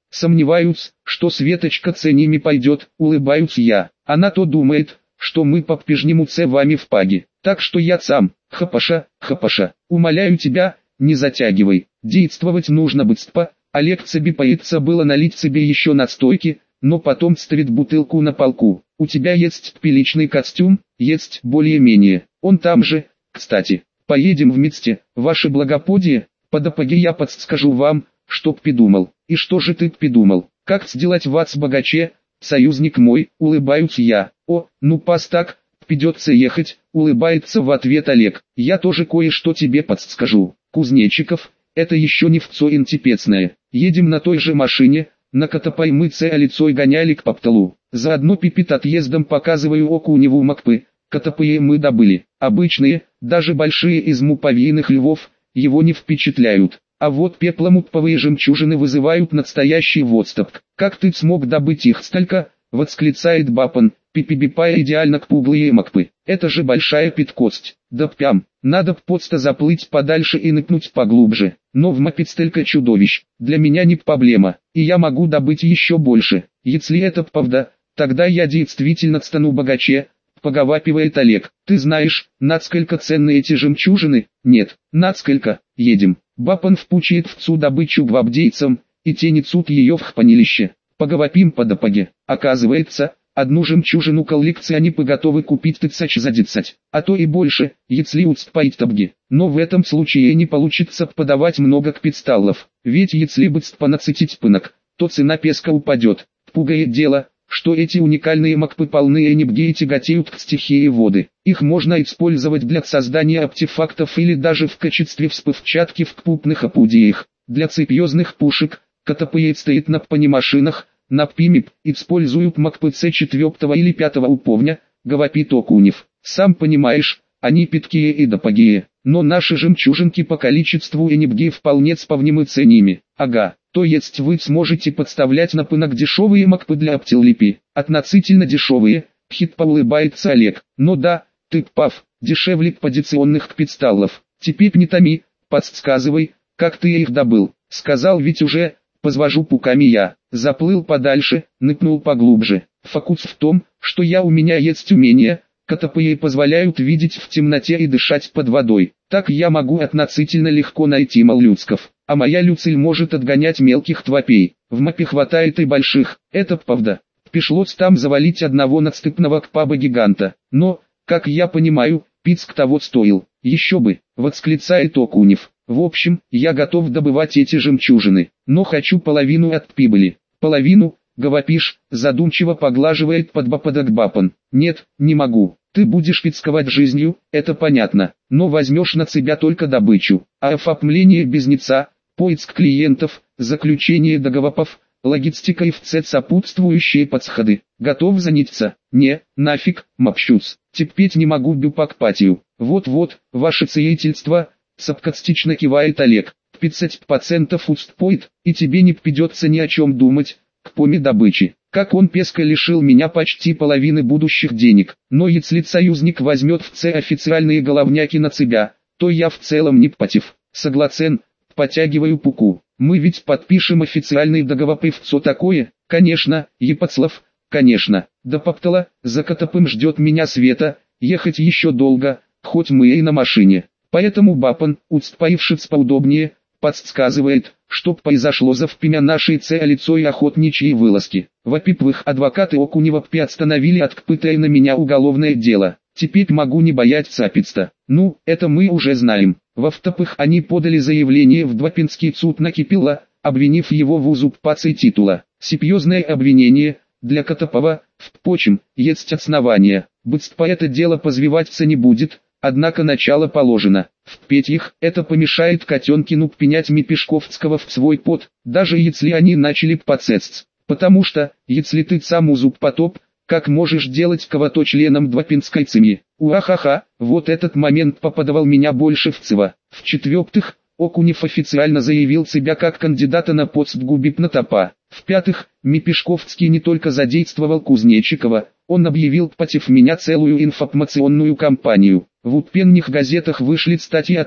Сомневаюсь, что Светочка с ними пойдет, улыбаюсь я. Она то думает, что мы по-прежнему с вами в паге. Так что я сам, хапаша, хапаша, умоляю тебя, не затягивай. Действовать нужно быстро. Олег себе боится было налить себе еще настойки, но потом ставит бутылку на полку. У тебя есть приличный костюм? Есть, более-менее. Он там же, кстати. Поедем вместе, ваше благоподие. По дороге я подскажу вам, что придумал. И что же ты придумал? Как сделать вас богаче, союзник мой, улыбаюсь я. О, ну пас так, придется ехать, улыбается в ответ Олег. Я тоже кое-что тебе подскажу. Кузнечиков, это еще не вцо интипецное. Едем на той же машине, на которой мы с Алицой гоняли к Попталу. Заодно пипит отъездом показываю Окуневу макпы, которые мы добыли. Обычные, даже большие из муповейных львов, его не впечатляют. А вот пепломуповые жемчужины вызывают настоящий восторг. Как ты смог добыть их столько? Восклицает Бапан, пипибипая идеально к пуглые макпы. Это же большая пяткость. Да пям, надо просто заплыть подальше и ныкнуть поглубже. Но в мапе столько чудовищ, для меня не проблема, и я могу добыть еще больше. Если это правда, тогда я действительно стану богаче, поговапивает Олег. Ты знаешь, насколько ценны эти жемчужины? Нет, насколько, едем. Бапан впучает в цу добычу гвабдейцам, и те несут ее в хранилище. Поговопим по допаге. Оказывается, одну жемчужину коллекции они готовы купить тысяч за десять, а то и больше, если успеет табги. Но в этом случае не получится подавать много кпитсталлов, ведь если бы понацетить пынок, то цена песка упадет. Пугает дело, что эти уникальные макпы полные энергии тяготеют к стихии воды. Их можно использовать для создания артефактов или даже в качестве взрывчатки в крупных орудиях. Для серьезных пушек, которые стоят на панемашинах, на пимип, используют макпы С четвертого или пятого уровня, говорит Окунев. Сам понимаешь, они питкие и допагие, но наши жемчужинки по количеству энергии вполне сравнимы с ними. Ага, то есть вы сможете подставлять на пынок дешевые макпы для оптилипи, относительно дешевые, хитро улыбается Олег. Но да, ты прав, дешевле позиционных кпитсталлов. Теперь не томи, подсказывай, как ты их добыл. Сказал ведь уже, позвожу пуками я. Заплыл подальше, ныкнул поглубже. Фокус в том, что я у меня есть умения, которые позволяют видеть в темноте и дышать под водой. Так я могу относительно легко найти моллюсков. А моя люцель может отгонять мелких тварей. В мапе хватает и больших, это правда. Пришлось там завалить одного надступного кпаба-гиганта. Но, как я понимаю, пицк того стоил. Еще бы, восклицает Окунев. В общем, я готов добывать эти жемчужины, но хочу половину от прибыли. Половину, говоришь, задумчиво поглаживает подбоподок Бапан. Нет, не могу. Ты будешь рисковать жизнью, это понятно, но возьмешь на себя только добычу. А оформление бизнеса, поиск клиентов, заключение договоров, логистика и все сопутствующие подсходы. Готов заняться? Не, нафиг, мопщусь. Терпеть не могу бюпакпатию. Вот-вот, ваше сиятельство, саркастично кивает Олег. пятьдесят процентов уступает, и тебе не придется ни о чем думать, к поме добычи. Как он песка лишил меня почти половины будущих денег. Но если союзник возьмет в С официальные головняки на себя, то я в целом не против. Согласен, потягиваю пуку. Мы ведь подпишем официальный договор и все такое. Конечно, Епоцлав, конечно. До Поптала, за Котопым ждет меня Света, ехать еще долго, хоть мы и на машине. Поэтому Бапан, устроившись поудобнее, подсказывает, что произошло за впрямя нашей С Алицой охотничьей вылазки. Во-первых, адвокаты Окунева приостановили открытое на меня уголовное дело. Теперь могу не бояться описта. Ну, это мы уже знаем. Во-вторых, они подали заявление в Двапинский суд на Кипила, обвинив его в узурпации титула. Серьезное обвинение, для Котопова, впрочем, есть основания. Быстро это дело позвиваться не будет. Однако начало положено. В-третьих, это помешает Котенкину пенять Мипешковского в свой пот, даже если они начали подсесть. Потому что, если ты сам узурпатор, как можешь делать кого-то членом Двапинской семьи? Уахаха, вот этот момент попадал меня больше в цева. В-четвертых, Окунев официально заявил себя как кандидата на пост губипнотопа. В-пятых, Мипешковский не только задействовал Кузнечикова, он объявил против меня целую информационную кампанию. В утренних газетах вышли статьи о том,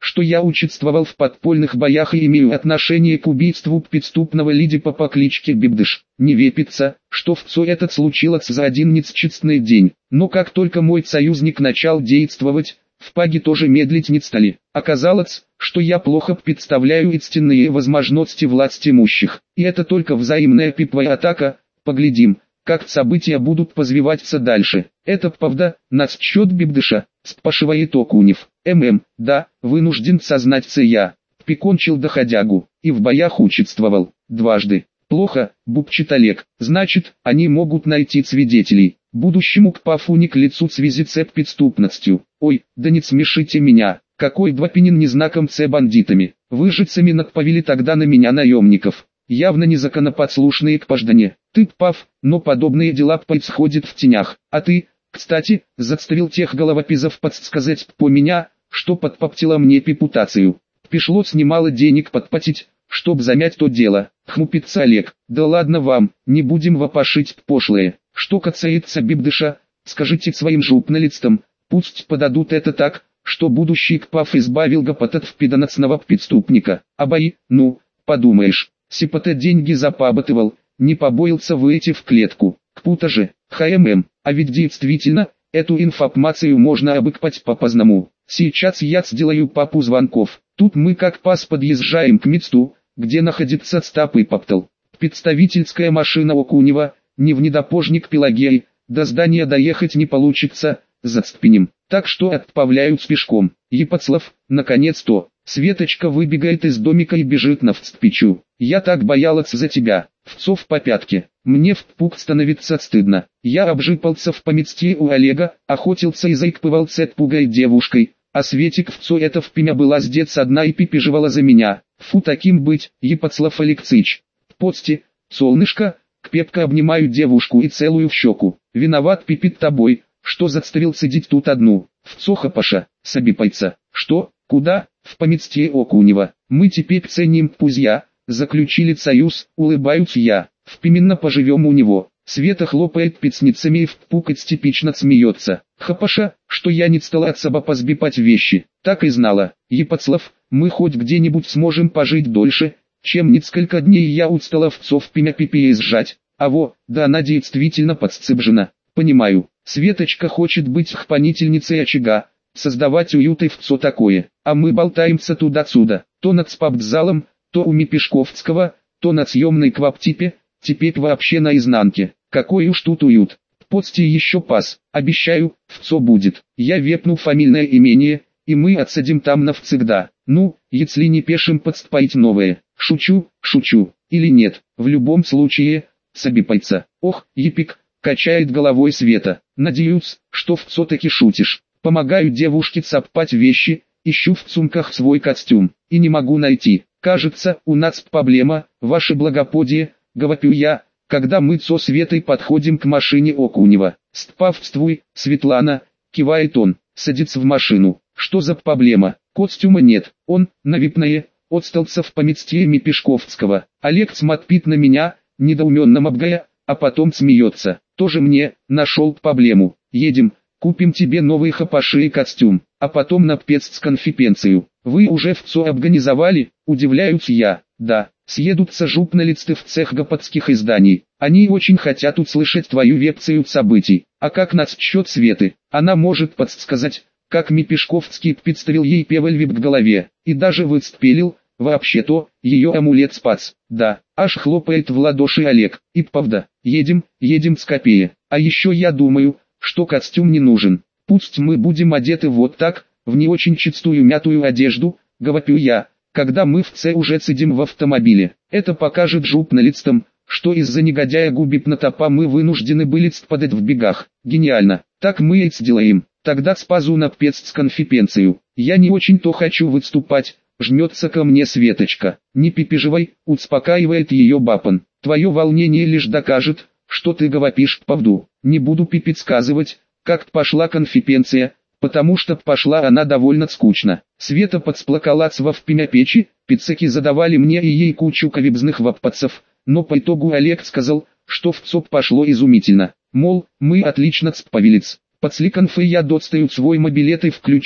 что я участвовал в подпольных боях и имею отношение к убийству преступного лидипа по кличке Бибдыш. Не вепится, что все это случилось за один несчастный день, но как только мой союзник начал действовать, в Паге тоже медлить не стали. Оказалось, что я плохо представляю истинные возможности власть имущих, и это только взаимная пиповая атака. Поглядим, как события будут развиваться дальше. Это правда, насчет Бибдыша, спрашивает Окунев. ММ, да, вынужден сознаться я. Прикончил доходягу, и в боях участвовал, дважды. Плохо, бубчит Олег, значит, они могут найти свидетелей. Будущему к Пафу не к лицу связи с преступностью. Ой, да не смешите меня, какой двопенин не знаком с бандитами. Вы же сами надповели тогда на меня наемников. Явно незаконопослушные к пождане. Ты Паф, но подобные дела происходят в тенях. А ты, кстати, заставил тех головопизов подсказать по меня, что подпоптило мне репутацию. Пришлось немало денег подпотить, чтоб замять то дело. Хмупится Олег. Да ладно вам, не будем вопошить пошлые. Что касается Бибдыша, скажите своим журналистам, пусть подадут это так, что будущий Кпаф избавил гопот от впиданацного преступника. А бои, ну, подумаешь, сипоте деньги запабатывал, не побоился выйти в клетку. Кпута же, ХММ, а ведь действительно, эту информацию можно обыкпать по-позному. Сейчас я сделаю папу звонков. Тут мы как пас подъезжаем к месту, где находится стап и поптал. Представительская машина Окунева, не внедорожник Пелагеи, до здания доехать не получится, зацепенем. Так что отправляют пешком. Епоцлав, наконец-то, Светочка выбегает из домика и бежит навстречу. Я так боялась за тебя, вцов по пятке. Мне в пук становится стыдно. Я обжипался в поместье у Олега, охотился и заикпывался от пугой девушкой. А Светик вцо это в пимя была с дец одна и пипижевала за меня. Фу таким быть, Епоцлав Алексыч. Подсти, солнышко, крепко обнимаю девушку и целую в щеку. Виноват пипит тобой, что заставил сидеть тут одну. Вцо хапаша, собипайца. Что, куда? В поместье Окунева. Мы теперь ценим пузья, заключили союз, улыбаюсь я. Впименно поживем у него. Света хлопает пяцницами и в пукать типично смеется. Хапаша, что я не стала от собой позбипать вещи. Так и знала. Епоцлав, мы хоть где-нибудь сможем пожить дольше, чем несколько дней я устала вцов пимя пипи сжать. А во, да она действительно подсцепжена. Понимаю, Светочка хочет быть хранительницей очага, создавать уют и вцо такое. А мы болтаемся туда-сюда, то над спабтзалом, то у Мипешковского, то на съемной квартире, теперь вообще наизнанке. Какой уж тут уют. Подсти еще пас, обещаю, вцо будет. Я вепну фамильное имение, и мы отсадим там навсегда. Ну, если не пешим подстроить новое. Шучу, шучу, или нет, в любом случае, собипайца. Ох, Епик, качает головой Света. Надеюсь, что вцо таки шутишь. Помогаю девушке цапать вещи, ищу в сумках свой костюм, и не могу найти. Кажется, у нас проблема, ваше благоподие, говорю я, когда мы со Светой подходим к машине Окунева. Спавствуй, Светлана, кивает он, садится в машину. Что за проблема? Костюма нет, он, навипное, отстался в поместье Мипешковского. Олег смотрит на меня, недоуменно моргая, а потом смеется. Тоже мне, нашел проблему. Едем, купим тебе новый хапаши и костюм, а потом на спецконференцию. Вы уже вцо организовали? Удивляюсь я. Да, съедутся журналисты в цех гопотских изданий. Они очень хотят услышать твою версию событий. А как насчет Светы? Она может подсказать, как Мипешковский представил ей певельвип к голове, и даже выстрелил. Вообще-то, ее амулет спас. Да, аж хлопает в ладоши Олег. И правда, едем, едем скорее. А еще я думаю, что костюм не нужен. Пусть мы будем одеты вот так, в не очень чистую мятую одежду, говорю я, когда мы в Ц уже сидим в автомобиле. Это покажет журналистам, что из-за негодяя Губипнатопа мы вынуждены были спадать в бегах. Гениально. Так мы и сделаем. Тогда спазу на спецконференцию. Я не очень-то хочу выступать. Жмется ко мне Светочка. Не пипижевай, успокаивает ее Бапан. Твое волнение лишь докажет, что ты говоришь правду. Не буду пипицказывать, как пошла конференция, потому что пошла она довольно скучно. Света подсплакалась во впимя печи, пиццаки задавали мне и ей кучу кавибзных ваппацев, но по итогу Олег сказал, что в ЦОП пошло изумительно. Мол, мы отлично справились. После конфы я достаю свой мобилет и включаю.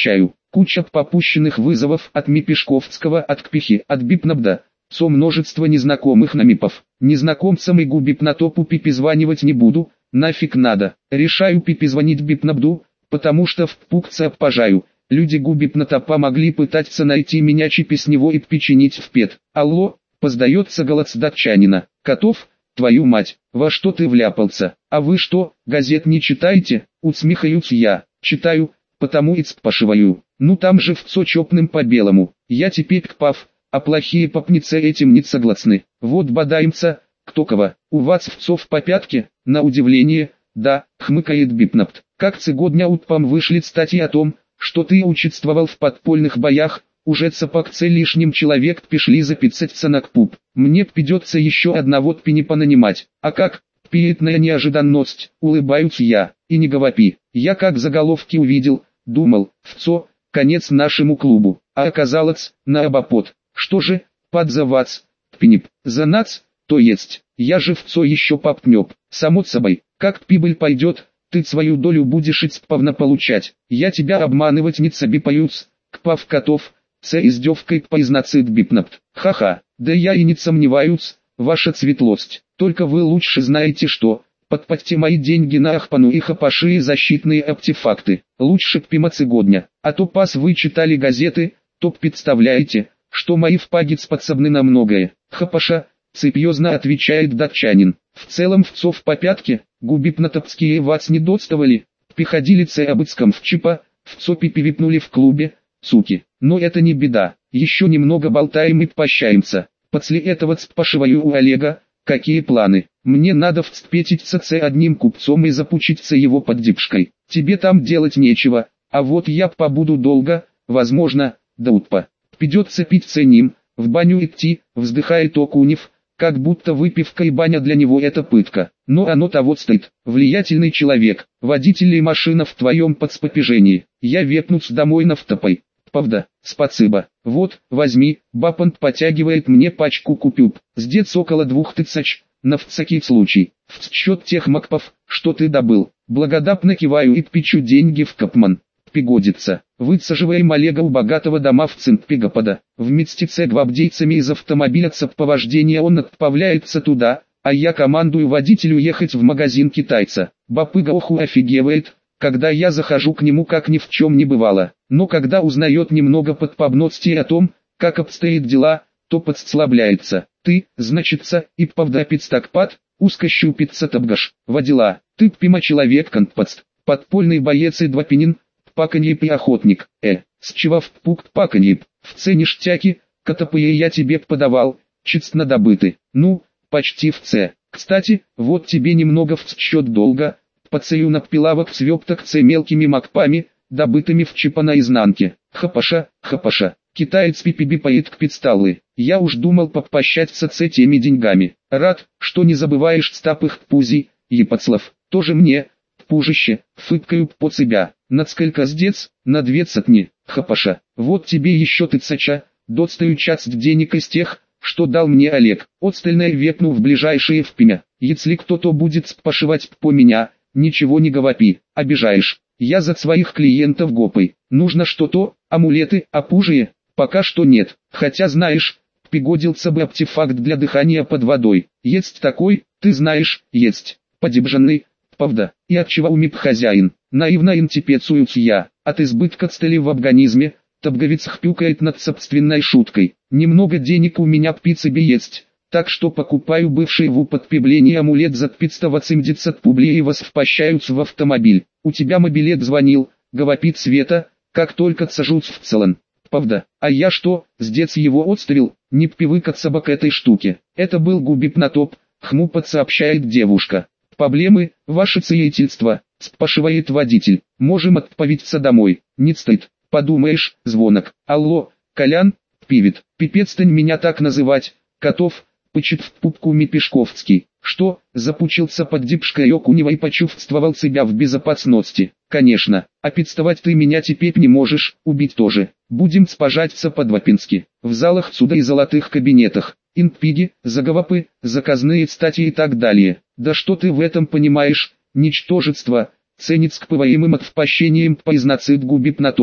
Куча попущенных вызовов от Мипешковского, от Кпихи, от Бипнабда. Со множество незнакомых намипов. Незнакомцам и губипнатопу пипизванивать не буду, нафиг надо. Решаю пипизвонить Бипнабду, потому что в пукце обпажаю. Люди губипнатопа могли пытаться найти меня чипи с него и печенить в пет. Алло, поздается голос датчанина. Котов, твою мать, во что ты вляпался? А вы что, газет не читаете? Усмехаюсь я. Читаю, потому и спашиваю. Ну там же в чопным по белому. Я теперь кпав. А плохие попницы этим не согласны. Вот бодаемся, кто кого. У вас вцов по пятке? На удивление, да, хмыкает Бипнабд. Как цегодня утпам вышли статьи о том, что ты участвовал в подпольных боях, уже цапакце лишним человек пишли записаться на кпуп. Мне придется еще одного тпини понанимать. А как? Пиетная неожиданность, улыбаюсь я. И не говори, я как заголовки увидел, думал, вцо, конец нашему клубу. А оказалось, наоборот. Что же, подзавац, пинип, за нац, то есть, я же вцо еще попнеп, само собой, как прибыль пойдет, ты свою долю будешь исправно получать, я тебя обманывать не цебипаюсь, кпав котов, це издевкой поизнацит Бипнабд, ха-ха, да я и не сомневаюсь, ваша светлость, только вы лучше знаете что, подпадьте мои деньги на Ахпану и Хапаши и защитные артефакты, лучше пима цегодня, а то пас вы читали газеты, то представляете, что мои впагиц подсобны на многое. Хапаша, цепьезно отвечает датчанин. В целом вцов по пятке, губипнатопские вас не доставали. Приходили цеабыцком в чипа, вцо пипивипнули в клубе, суки. Но это не беда, еще немного болтаем и прощаемся. После этого спрашиваю у Олега, какие планы. Мне надо вцепетиться с одним купцом и запучиться его под дипшкой. Тебе там делать нечего, а вот я побуду долго, возможно, до утпа. Придется пить ценим, в баню идти, вздыхает Окунев, как будто выпивка и баня для него это пытка. Но оно того стоит. Влиятельный человек, водитель и машина в твоем подспопежении. Я векнусь домой нафтопой. Правда, спасибо. Вот, возьми, Бапант потягивает мне пачку купюр. Сдец около двух тысяч, на всякий случай. В счет тех макпов, что ты добыл. Благодатно киваю и печу деньги в капман. Пригодится. Высаживаем Олега у богатого дома в Цинтпегопада. Вместе с гвардейцами из автомобиля цепповождения он отправляется туда, а я командую водителю ехать в магазин китайца. Бапыга оху офигевает, когда я захожу к нему как ни в чем не бывало. Но когда узнает немного подробностей о том, как обстоят дела, то подслабляется. Ты, значится, и правдапец такпад, узкощупица табгаш, водила. Ты пима человек конпаст, подпольный боец и двапинин. Паканьеп и охотник, э, с чего в пук паканьеп, в цене штяки, котопые я тебе подавал, честно добыты, ну, почти в це. Кстати, вот тебе немного в счет долга, поцею на пилавок свепток це мелкими макпами, добытыми в чипа наизнанке. Хапаша, хапаша, китаец пипибипает к пицталлы, я уж думал попощаться с теми деньгами. Рад, что не забываешь стапых пузей, епацлав, тоже мне, пужище, фыткаю по себя. Нацколько сдец, на две цатни, хапаша, вот тебе еще тысяча, достаю часть денег из тех, что дал мне Олег, остальное векну в ближайшие впимя, если кто-то будет спашивать по меня, ничего не говори, обижаешь, я за своих клиентов гопай, нужно что-то, амулеты, опужие, пока что нет, хотя знаешь, пригодился бы артефакт для дыхания под водой, есть такой, ты знаешь, есть, подебженный, правда, и отчего умип хозяин. Наивно интипецуюсь я, от избытка цели в организме, табговец хпюкает над собственной шуткой. Немного денег у меня в себе есть, так что покупаю бывший в употреблении амулет за триста восемьдесят публей и воспощаюсь в автомобиль. У тебя мобилет звонил, говорит Света, как только сажусь в целон. Правда, а я что, сдец его отставил, не привык от собак этой штуки. Это был губипнатоп, хмупот сообщает девушка. Проблемы, ваше сиятельство, спрашивает водитель. Можем отправиться домой. Не стоит. Подумаешь, звонок. Алло, Колян, пивит. Пипец-тань меня так называть. Котов, пычет в пупку Мипешковский. Что, запучился под дипшкой Окунева и почувствовал себя в безопасности. Конечно, а пидставать ты меня теперь не можешь, убить тоже. Будем спажаться по-двапински. В залах суда и золотых кабинетах. Интпиги, заговапы, заказные статьи и так далее. Да что ты в этом понимаешь, ничтожество, ценит с пываемым отвпащением поизнацит губипнатоп.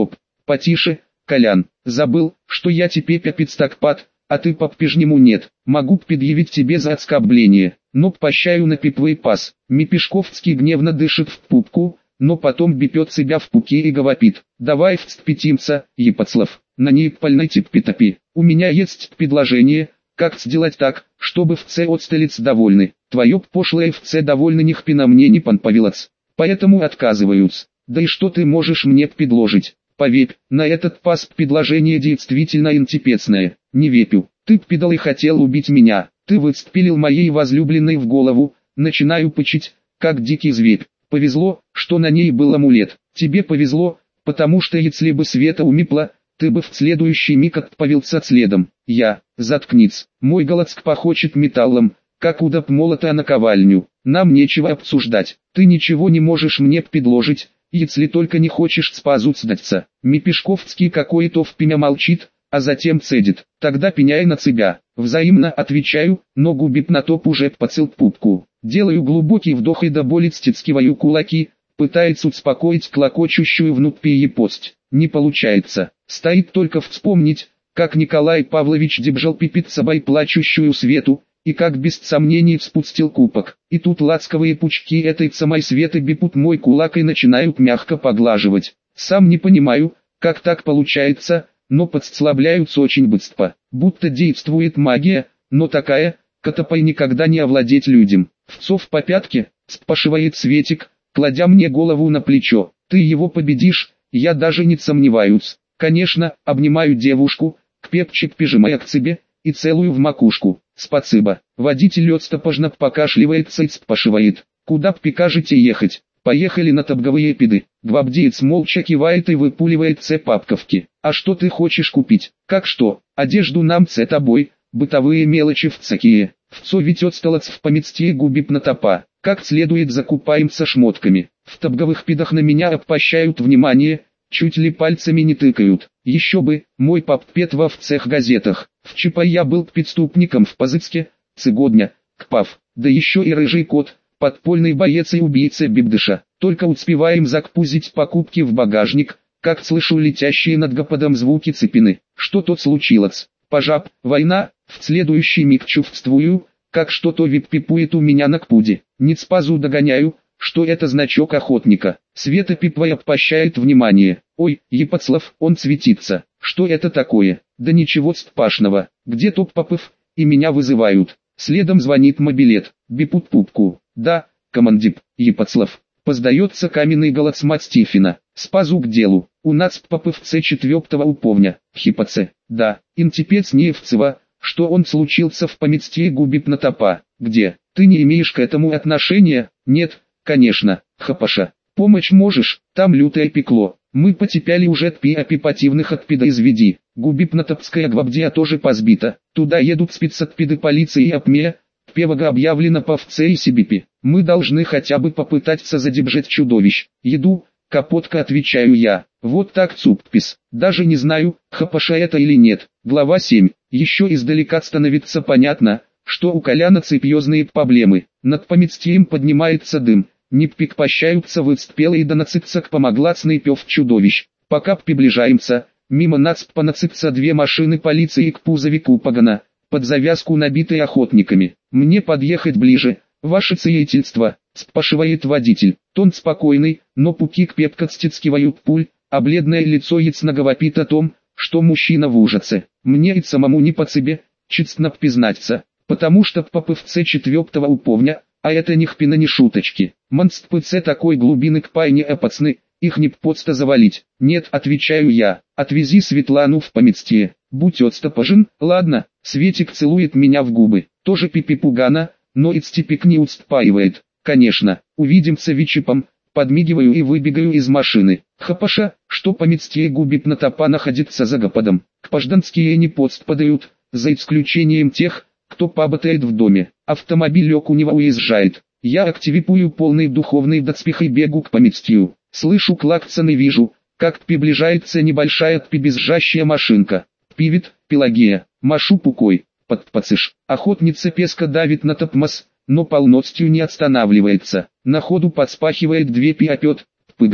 потише, Колян, забыл, что я теперь пипец-так-пад, а ты по-прежнему нет. Могу предъявить тебе за оскорбление, но пощаю на пиплый пас. Мипешковский гневно дышит в пупку, но потом бипет себя в пуке и говорит: давай вцепитимся, Епоцлав, на ней пальной типи-топи. У меня есть предложение, как сделать так, чтобы в Це отсталец довольны. Твое пошлое в Це довольно нихпи на мне не понповелоц, поэтому отказываются. Да и что ты можешь мне предложить? Поверь, на этот пас предложение действительно интипецное. Не вепю, ты пидал и хотел убить меня, ты выстрелил моей возлюбленной в голову, начинаю пычить, как дикий зверь. Повезло, что на ней был амулет, тебе повезло, потому что если бы Света умипла, ты бы в следующий миг отправился следом. Я, заткнись, мой голодск похочет металлом, как удап молота на ковальню, нам нечего обсуждать, ты ничего не можешь мне предложить, если только не хочешь спазу сдаться. Мипешковский какой-то впрямь молчит, а затем цедит: тогда пеняй на себя. Взаимно отвечаю, но губит на топ уже поцел пупку. Делаю глубокий вдох и до боли стискиваю кулаки, пытается успокоить клокочущую внутри епость. Не получается, стоит только вспомнить, как Николай Павлович держал пипец собой плачущую Свету, и как без сомнений вспустил кубок. И тут ласковые пучки этой самой Светы бипут мой кулак и начинают мягко поглаживать. Сам не понимаю, как так получается, но подслабляются очень быстро. Будто действует магия, но такая, которой никогда не овладеть людям. Вцов по пятке, спрашивает Светик, кладя мне голову на плечо. Ты его победишь, я даже не сомневаюсь. Конечно, обнимаю девушку, крепче прижимая к себе, и целую в макушку. Спасибо. Водитель отстопожно покашливается и спрашивает: куда прикажете ехать? Поехали на тобговые пиды. Гвардеец молча кивает и выпуливает Це папковки. А что ты хочешь купить? Как что? Одежду нам Це тобой, бытовые мелочи в цакие. Вцо ведь отсталоц в поместье губит на топа. Как следует закупаемся шмотками. В тобговых пидах на меня обращают внимание, чуть ли пальцами не тыкают. Еще бы, мой пап петва в цех газетах. Вчера я был преступником в Позыцке, цыгодня, кпав, да еще и рыжий кот, подпольный боец и убийца Бибдыша. Только успеваем закпузить покупки в багажник, как слышу летящие над гоподом звуки цепины. Что тут случилось? Пожар, война, в следующий миг чувствую, как что-то вип-пипует у меня на кпуде. Не спазу догоняю, что это значок охотника. Света пипвая пощает внимание. Ой, Епоцлав, он светится. Что это такое? Да ничего страшного. Где топ попыв? И меня вызывают. Следом звонит мобилет. Бипут пупку. Да, командип, Епоцлав. Поздается каменный голос мать Стефина. Спазу к делу. У нас попыв Це четвертого уповня. Хипоце. Да, интипец Неевцева, что он случился в поместье губит на топа. Где? Ты не имеешь к этому отношения? Нет, конечно, хапаша. Помочь можешь, там лютое пекло. Мы потепяли уже тпи опипативных от пидоизведи. Губипнотопская гвардия тоже позбита. Туда едут спецотпиды полиции и апмея. Певага объявлено по ВЦ и Сибипи. Мы должны хотя бы попытаться задержать чудовищ. Еду, капотка, отвечаю я. Вот так цуппис. Даже не знаю, хапаша это или нет. Глава семь. Еще издалека становится понятно, что у Коляна серьезные проблемы. Над поместьем поднимается дым. Не прикпощаются выстпела и донацится к помоглацный пев чудовищ. Пока приближаемся, мимо нас понацится две машины полиции к пузовику погона, под завязку набитой охотниками. Мне подъехать ближе, ваше сиятельство, спрашивает водитель. Тон спокойный, но пуки крепко стискивают пуль, а бледное лицо ясно говорит о том, что мужчина в ужасе. Мне и самому не по себе, честно признаться, потому что попыв Це четвертого уповня, а это ни хпина ни шуточки. Манстпыце такой глубины к пайне опацны, их не просто завалить. Нет, отвечаю я, отвези Светлану в поместье. Будь отстопожен, ладно. Светик целует меня в губы, тоже пипи-пугана, но и степик не устраивает. Конечно, увидимся вечером, подмигиваю и выбегаю из машины. Хапаша, что поместье губит на топа находится за гоподом. К пожданские не подстпадают, за исключением тех, кто поботает в доме. Автомобиль у него уезжает. Я активирую полный духовный доспех и бегу к поместью. Слышу клаксон и вижу, как приближается небольшая пибезжащая машинка. Пивит, Пелагея, машу пукой. Подпацыш. Охотница песка давит на топмос, но полностью не останавливается. На ходу подспахивает две пи опет. Пыгай.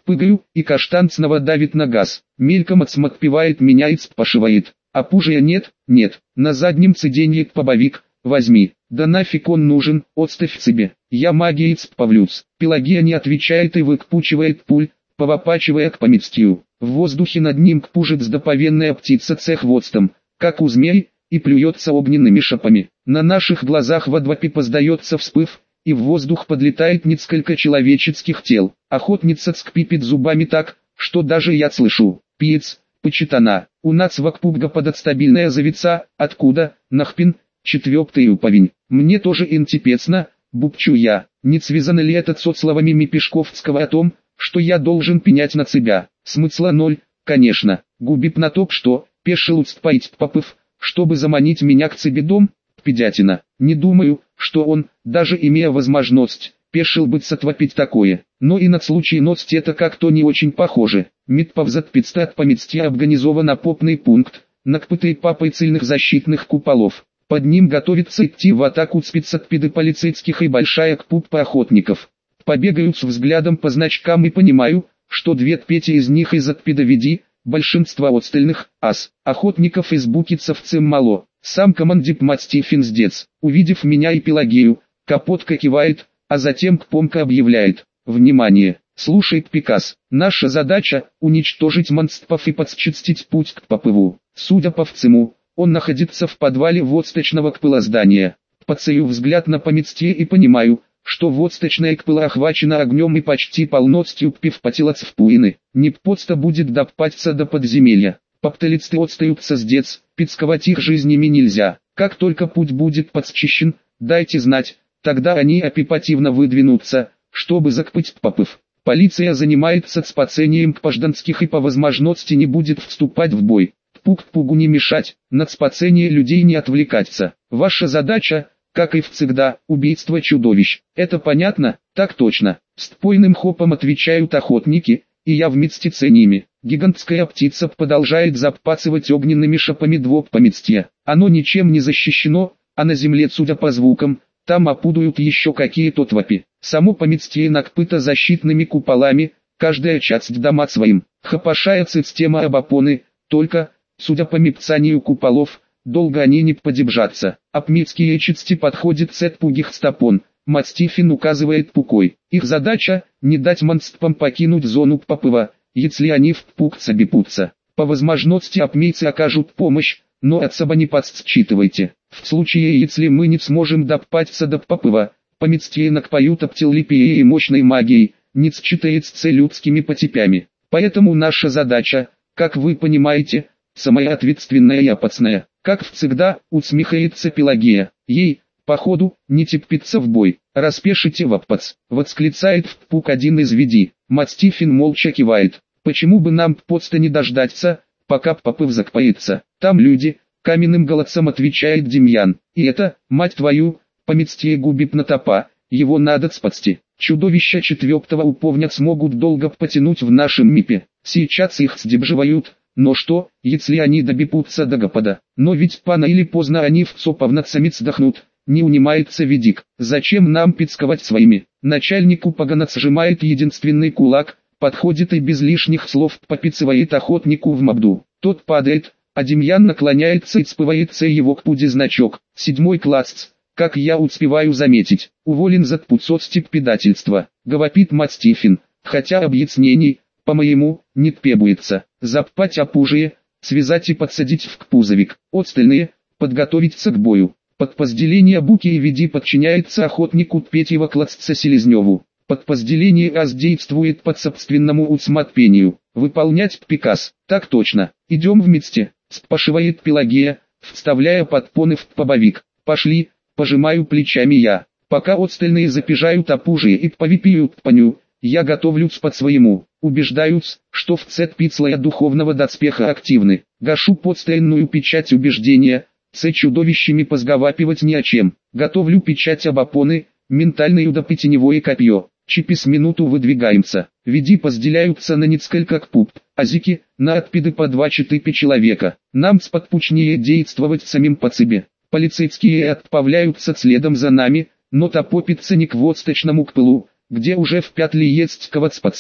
Пыгаю, и каштан снова давит на газ. Мельком отсматпивает меня и спашивает. А пужия нет, нет, на заднем сиденье побовик, возьми. Да нафиг он нужен, отставь себе. Я магией спавлюсь. Пелагея не отвечает и выкпучивает пуль, повопачивая к поместью. В воздухе над ним кпужит здоповенная птица цехводством, как у змей, и плюется огненными шапами. На наших глазах во двопе поздается вспыв, и в воздух подлетает несколько человеческих тел. Охотница скрипит зубами так, что даже я слышу. Пиец, почитана, у нас вакпуга подотстабильная завица, откуда, нахпин, четвертый уповень. Мне тоже интересно, бубчу я, не связано ли это со словами Мипешковского о том, что я должен пенять на себя. Смысла ноль, конечно, губит на то, что, пешил устпаить попыв, чтобы заманить меня к себе дом, педятина. Не думаю, что он, даже имея возможность, пешил бы сотворить такое. Но и на случай ность это как-то не очень похоже. Митповзат пятьстат поместья организован опопный пункт, накпытый папой цельных защитных куполов. Под ним готовится идти в атаку спецотпеды полицейских и большая кпупа охотников. Побегаю с взглядом по значкам и понимаю, что две пяти из них из отпедоведи, большинство остальных, ас, охотников из букицевцем мало. Сам командип Мастифинсдец, увидев меня и Пелагею, Капотка кивает, а затем Кпомка объявляет: «Внимание! Слушай, Пикас, наша задача – уничтожить монстров и подчистить путь к Попыву. Судя по всему, он находится в подвале восточного кпыла здания. Пацаю взгляд на поместье и понимаю, что восточная кпыла охвачена огнем и почти полностью впивпотелась в пуины. Не просто будет допаться до подземелья. Попталицты отстаются с дец, пицковать их жизнями нельзя. Как только путь будет подчищен, дайте знать, тогда они опипативно выдвинутся, чтобы закпыть попыв. Полиция занимается спасением кпажданских и по возможности не будет вступать в бой. Пук-пугу не мешать, над спасение людей не отвлекаться. Ваша задача, как и всегда, убийство чудовищ. Это понятно? Так точно. Стпойным хопом отвечают охотники, и я вместе с ними. Гигантская птица продолжает запасывать огненными шапами двор поместья. Оно ничем не защищено, а на земле, судя по звукам, там опудают еще какие-то твари. Само поместье накрыто защитными куполами, каждая часть дома своим. Хапашая система обопоны, только, судя по мерцанию куполов, долго они не подебжатся. Апмитские части подходят с отпугих стопон. Мастифин указывает пукой. Их задача – не дать монстрам покинуть зону попыва, если они впук собепутся. По возможности апмейцы окажут помощь, но особо не подсчитывайте. В случае, если мы не сможем допаться до попыва, поместье накпоют аптеллипией и мощной магией, не считается людскими потепями. Поэтому наша задача, как вы понимаете, самая ответственная и опасная. Как всегда, усмехается Пелагея. Ей, походу, не терпится в бой. «Распешите вапац», — восклицает впук один из веди. Мастифин молча кивает. «Почему бы нам просто не дождаться, пока попыв закпается? Там люди», — каменным голосом отвечает Демьян. «И это, мать твою, поместье губит на топа, его надо спасти. Чудовища четвертого уповня смогут долго потянуть в нашем мипе. Сейчас их сдебживают, но что, если они добепутся до Господа? Но ведь пано или поздно они в соповнацами сдохнут». Не унимается ведик. Зачем нам пицковать своими? Начальнику погонац сжимает единственный кулак, подходит и без лишних слов попицывает охотнику в морду. Тот падает, а Демьян наклоняется и спывается его к пуде значок. Седьмой класс, как я успеваю заметить, уволен за тпуцостик предательства. Говорит Мастифин, хотя объяснений, по-моему, не требуется. Заппать опужие, связать и подсадить в кпузовик. Остальные, подготовиться к бою. Подпозделение Буки и Веди подчиняется охотнику третьего класса Селезневу. Подпозделение АС действует под собственному усмотрению. Выполнять приказ. Так точно. Идем вместе. Спрашивает Пелагея, вставляя подпоны в побовик. Пошли, пожимаю плечами я. Пока остальные запижают опужие и повипиют паню, я готовлюсь под своему. Убеждаюсь, что в цепицлая духовного доспеха активны. Гашу постоянную печать убеждения. С чудовищами позговапивать ни о чем. Готовлю печать обопоны, ментальное удопытеневое копье. Чипис минуту выдвигаемся. Веди позделяются на несколько кпуп, азики, на отпиды по два-четыре человека. Нам сподпучнее действовать самим по себе. Полицейские отправляются следом за нами, но топопится не к восточному кпылу, где уже в пятли есть кого спасать,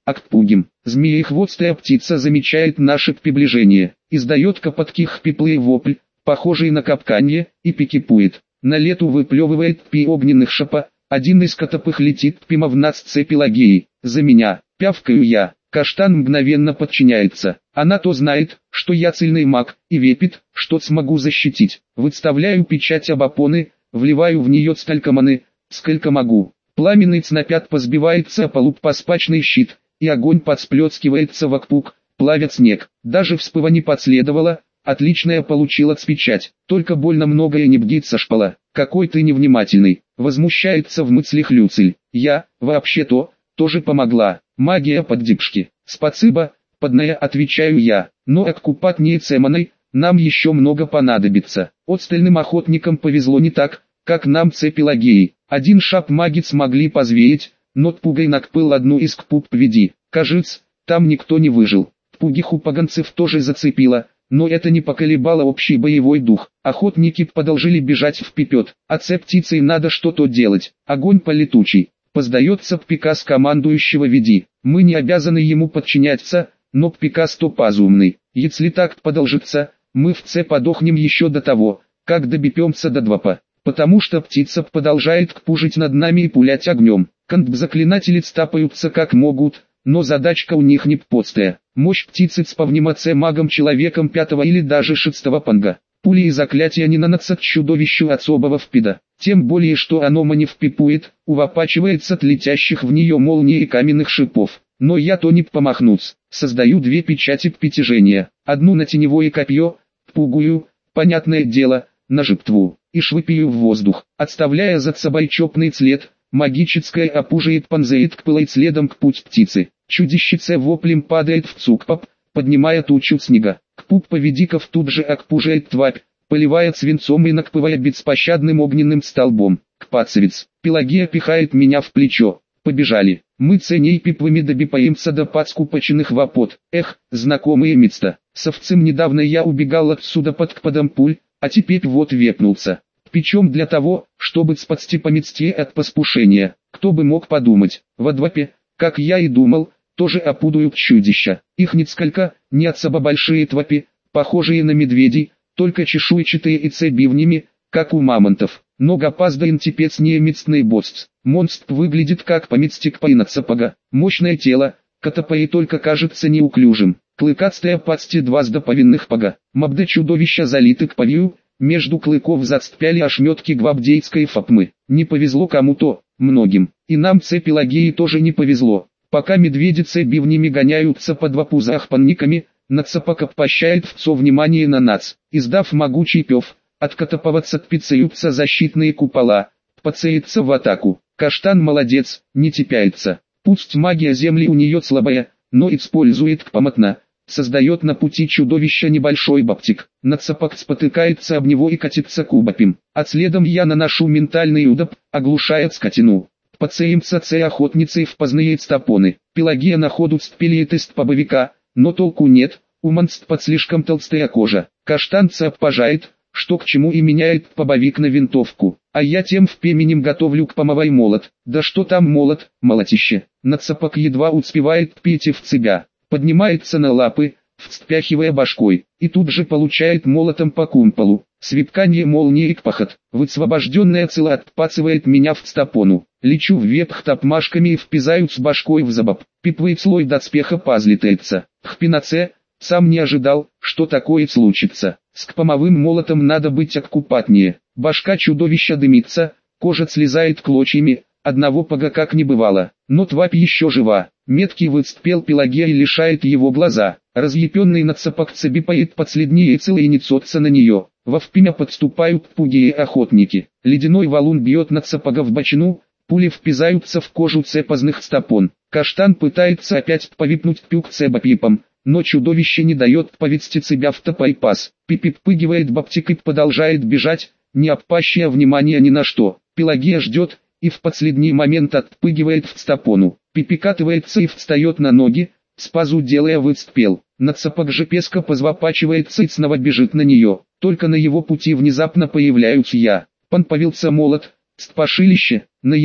а к пугим. Змеехвостая птица замечает наше приближение, издает копотки хриплый вопль, похожий на капканье, и пикипует. На лету выплевывает пи огненных шапа, один из котопых летит пимо в нас с Пелагеей. За меня, пявкаю я. Каштан мгновенно подчиняется. Она то знает, что я сильный маг, и вепит, что смогу защитить. Выставляю печать об опоны, вливаю в нее столько маны, сколько могу. Пламенный снопят позбивается о полу паспачный щит, и огонь подсплескивается в пук, плавят снег. Даже вспыва не последовало, отличная получила печать. Только больно многое не бдится шпала. Какой ты невнимательный, возмущается в мыслях Люциль. Я, вообще-то, тоже помогла. Магия поддержки. Спасибо, подная, отвечаю я. Но оккупатнее цеманой, нам еще много понадобится. Остальным охотникам повезло не так, как нам с Пелагеей. Один шап маги смогли позвеять, но тпугой накпыл одну из кпуп веди. Кажется, там никто не выжил. Тпугиху поганцев тоже зацепило, но это не поколебало общий боевой дух. Охотники продолжили бежать вперед. А с птицей надо что-то делать. Огонь полетучий. Поздается приказ командующего веди. Мы не обязаны ему подчиняться, но приказ то пазумный. Если так продолжится, мы в це подохнем еще до того, как добепемся до двапа. Потому что птица продолжает кпужить над нами и пулять огнем. Кантб-заклинатели стапаются как могут, но задачка у них не простая. Мощь птицы спавниматься магом-человеком пятого или даже шестого панга. Пули и заклятия не наносят чудовищу особого впида. Тем более, что оно маневпипует, увопачивается от летящих в нее молний и каменных шипов. Но я то не помахнусь. Создаю две печати притяжения. Одну на теневое копье, пугую, понятное дело, на жертву, и швыпию в воздух, отставляя за собой чопный след. Магическое опужает панзеет к пылай следом к путь птицы. Чудищице воплем падает в цукпап, поднимая тучу снега. Кпуп поведиков тут же окпужает тварь, поливая свинцом и накпывая беспощадным огненным столбом. Кпацевец. Пелагея пихает меня в плечо. Побежали. Мы ценей пипвами добипаемся до подскупоченных вопот. Эх, знакомые места. С овцем недавно я убегал отсюда под кпадом пуль, а теперь вот вепнулся. Причем для того, чтобы спасти поместье от поспушения. Кто бы мог подумать, во двапе, как я и думал, тоже опудают чудища. Их несколько, не особо большие твапи, похожие на медведей, только чешуйчатые и цебивнями, как у мамонтов. Но гопазда интипец немецный босс. Монстр выглядит как поместик пайнацапага. Мощное тело, котопа только кажется неуклюжим. Клыкастая пасти два сдоповинных пага. Мабда чудовища залиты к повью, между клыков зацепляли ошметки гвабдейской фапмы. Не повезло кому-то, многим. И нам с Пелагеей тоже не повезло. Пока медведицы бивнями гоняются по два пузах панниками, нацапака пощает все внимание на нас. Издав могучий пев, от котоповаться отпицаются защитные купола, пацается в атаку. Каштан молодец, не тепяется. Пусть магия земли у нее слабая, но использует кпомотно. Создает на пути чудовища небольшой баптик. Нацапак спотыкается об него и катится кубапим. А следом я наношу ментальный удар, оглушая скотину. Пацаемся цей охотницей в поздние стопоны. Пелагея на ходу спелеет из побовика, но толку нет, у монстр под слишком толстая кожа. Каштан цаппажает, что к чему, и меняет побовик на винтовку. А я тем впеменем готовлю к помовой молот. Да что там молот, молотище. Нацапак едва успевает пить в себя. Поднимается на лапы, вспяхивая башкой, и тут же получает молотом по кумполу. Свипканье молнии к пахот. Высвобожденная цела отпацывает меня в стопону. Лечу вверх топмашками и впизаю с башкой в забаб. Пипвый слой доспеха позлетается. Хпинаце, сам не ожидал, что такое случится. С кпомовым молотом надо быть аккупатнее. Башка чудовища дымится, кожа слезает клочьями, одного пага как не бывало. Но тварь еще жива. Меткий выступил Пелагея и лишает его глаза. Разъепенный нацапак цебипает подследнее целый и несется на нее. Во впимя подступают пугие охотники. Ледяной валун бьет нацапага в бочину, пули впизаются в кожу цепозных стопон. Каштан пытается опять повипнуть пюк цебопипом, но чудовище не дает повести себя в топайпас. Пипип пыгивает баптик и продолжает бежать, не обпащая внимания ни на что. Пелагея ждет, и в последний момент отпрыгивает в стопону. Пипи катывается и встает на ноги, спазу делая выступел. Нацапак же песко позвопачивается и снова бежит на нее. Только на его пути внезапно появляюсь я. Пан повелся молот, стпашилище, на еще.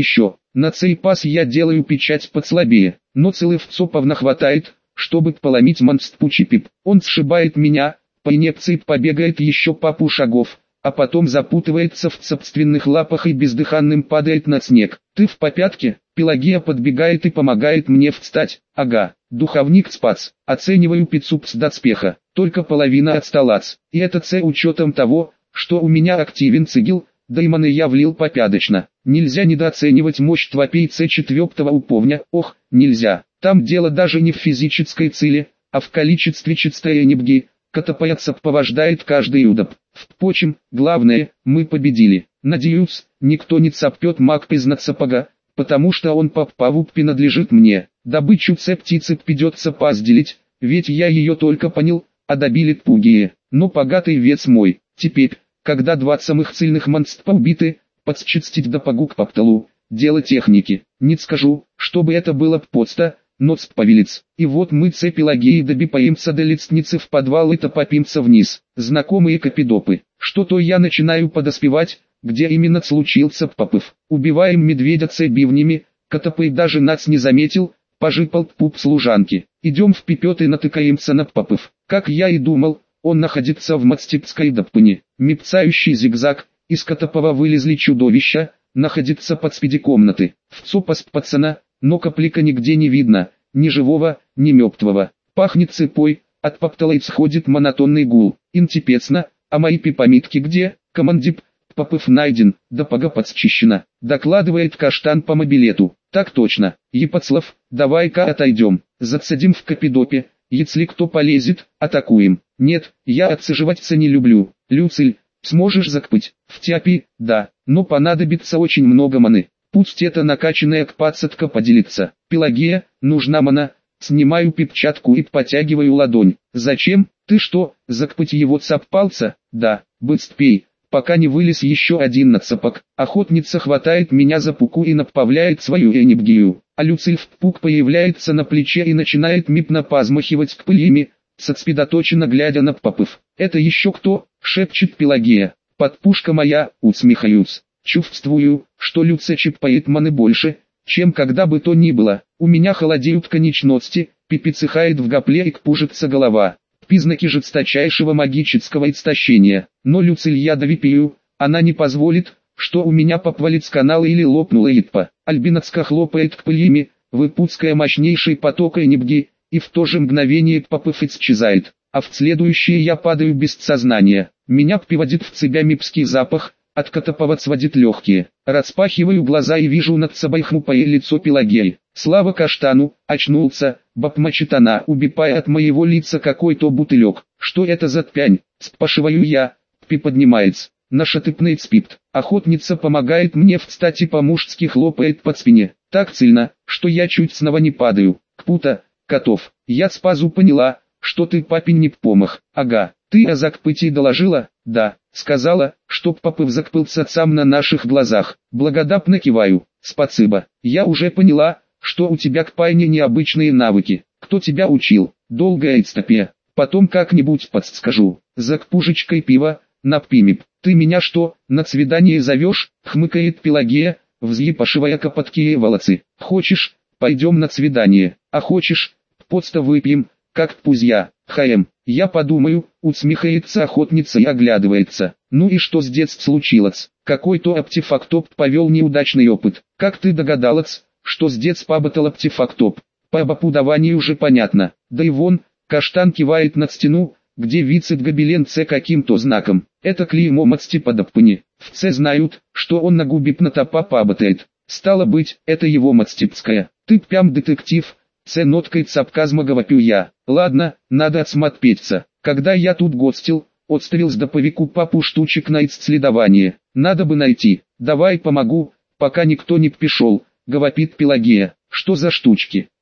На цей пас я делаю печать послабее, но целых цоповна хватает, чтобы поломить монстпучипип. Он сшибает меня, по инерции побегает еще папу шагов, а потом запутывается в собственных лапах и бездыханным падает на снег. Ты в попятке? Пелагея подбегает и помогает мне встать. Ага, духовник спац. Оцениваю пиццупс доспеха, только половина отсталац. И это с учетом того, что у меня активен цигел, даймоны я влил попядочно. Нельзя недооценивать мощь твопей С четвертого уповня, ох, нельзя. Там дело даже не в физической цели, а в количестве чистой энергии, которая поваждает каждый удоб. Впрочем, главное, мы победили. Надеюсь, никто не цапнет маг из сапога, потому что он по праву принадлежит мне. Добычу С птицы придется позделить, ведь я ее только понял, а добили пугие. Но богатый вес мой. Теперь, когда два самых сильных монстра убиты, подчистить до погук по пталу, дело техники. Не скажу, чтобы это было подста, но сповелец. И вот мы с Пелагеей добипаемся до лестницы в подвал и топопимся вниз. Знакомые капидопы. Что-то я начинаю подоспевать, где именно случился попыв. Убиваем медведя с бивнями, Котопый даже нас не заметил, пожипал пуп служанки. Идем в пипет и натыкаемся на попыв. Как я и думал, он находится в мастипской допыне. Мепцающий зигзаг, из Котопова вылезли чудовища, находится под спиди комнаты. В цопас пацана, но каплика нигде не видно, ни живого, ни мертвого. Пахнет цепой, от поптала исходит монотонный гул. Интипецно, а мои пипамитки где? Командип, попыв найден, да пога подчищена. Докладывает Каштан по мобилету. Так точно, Епацлав, давай-ка отойдем, засадим в капидопе, если кто полезет, атакуем. Нет, я отсаживаться не люблю. Люциль, сможешь закпыть? В тяпи, да, но понадобится очень много маны. Пусть это накачанная кпацатка поделится. Пелагея, нужна мана. Снимаю пипчатку и потягиваю ладонь. Зачем? Ты что, закпыть его цаппалца? Да, быстпей, пока не вылез еще один нацапок. Охотница хватает меня за пуку и направляет свою энергию. А Люциль в пук появляется на плече и начинает мипно позмахивать к пыльями, сосредоточенно глядя на попыв. Это еще кто? Шепчет Пелагея. Подпушка моя, усмехаюсь. Чувствую, что Люци чипает маны больше, чем когда бы то ни было. У меня холодеют конечности, пипицехает в гопле и кпужится голова. Признаки жесточайшего магического истощения. Но Люциль я довипию, она не позволит, что у меня попвалит с канала или лопнула итпа. Альбинацка хлопает к пыльями, выпуская мощнейший поток энергии, и в то же мгновение попыв исчезает. А в следующее я падаю без сознания. Меня приводит в себя мипский запах, от Котопова сводит легкие. Распахиваю глаза и вижу над собой хмупое лицо Пелагеи. Слава Каштану, очнулся, бабмачит она, убипая от моего лица какой-то бутылек. Что это за тпянь? Спашиваю я, пи поднимается. Наша тыпнет спит. Охотница помогает мне встать и по-мужски хлопает под спине. Так сильно, что я чуть снова не падаю. Кпута, котов, я спазу поняла, что ты папень не помог. Ага, ты о закпытии доложила? Да, сказала, чтоб попыв закпылся сам на наших глазах. Благодатно киваю. Спасибо. Я уже поняла, что у тебя к пайне необычные навыки. Кто тебя учил? Долгая истопия. Потом как-нибудь подскажу. За кпужечкой пива, напимип. Ты меня что, на свидание зовешь? Хмыкает Пелагея, взъепашивая копоткие волосы. Хочешь, пойдем на свидание. А хочешь, просто выпьем, как пузья. Хаем. Я подумаю, усмехается охотница и оглядывается. Ну и что с детства случилось? Какой-то артефактоп повел неудачный опыт. Как ты догадалась, что с детства обытал артефактоп? По обопудованию уже понятно. Да и вон, Каштан кивает на стену, где висит гобелен С каким-то знаком. Это клеймо мацтиподопыни. В С знают, что он на губе пнотопа поботает. Стало быть, это его мацтипская. Ты прям детектив. С ноткой цапказма говорю я. Ладно, надо отсмотреться. Когда я тут гостил, отставил с доповику папу штучек на исследование. Надо бы найти. Давай помогу, пока никто не пришел, говорит Пелагея. Что за штучки?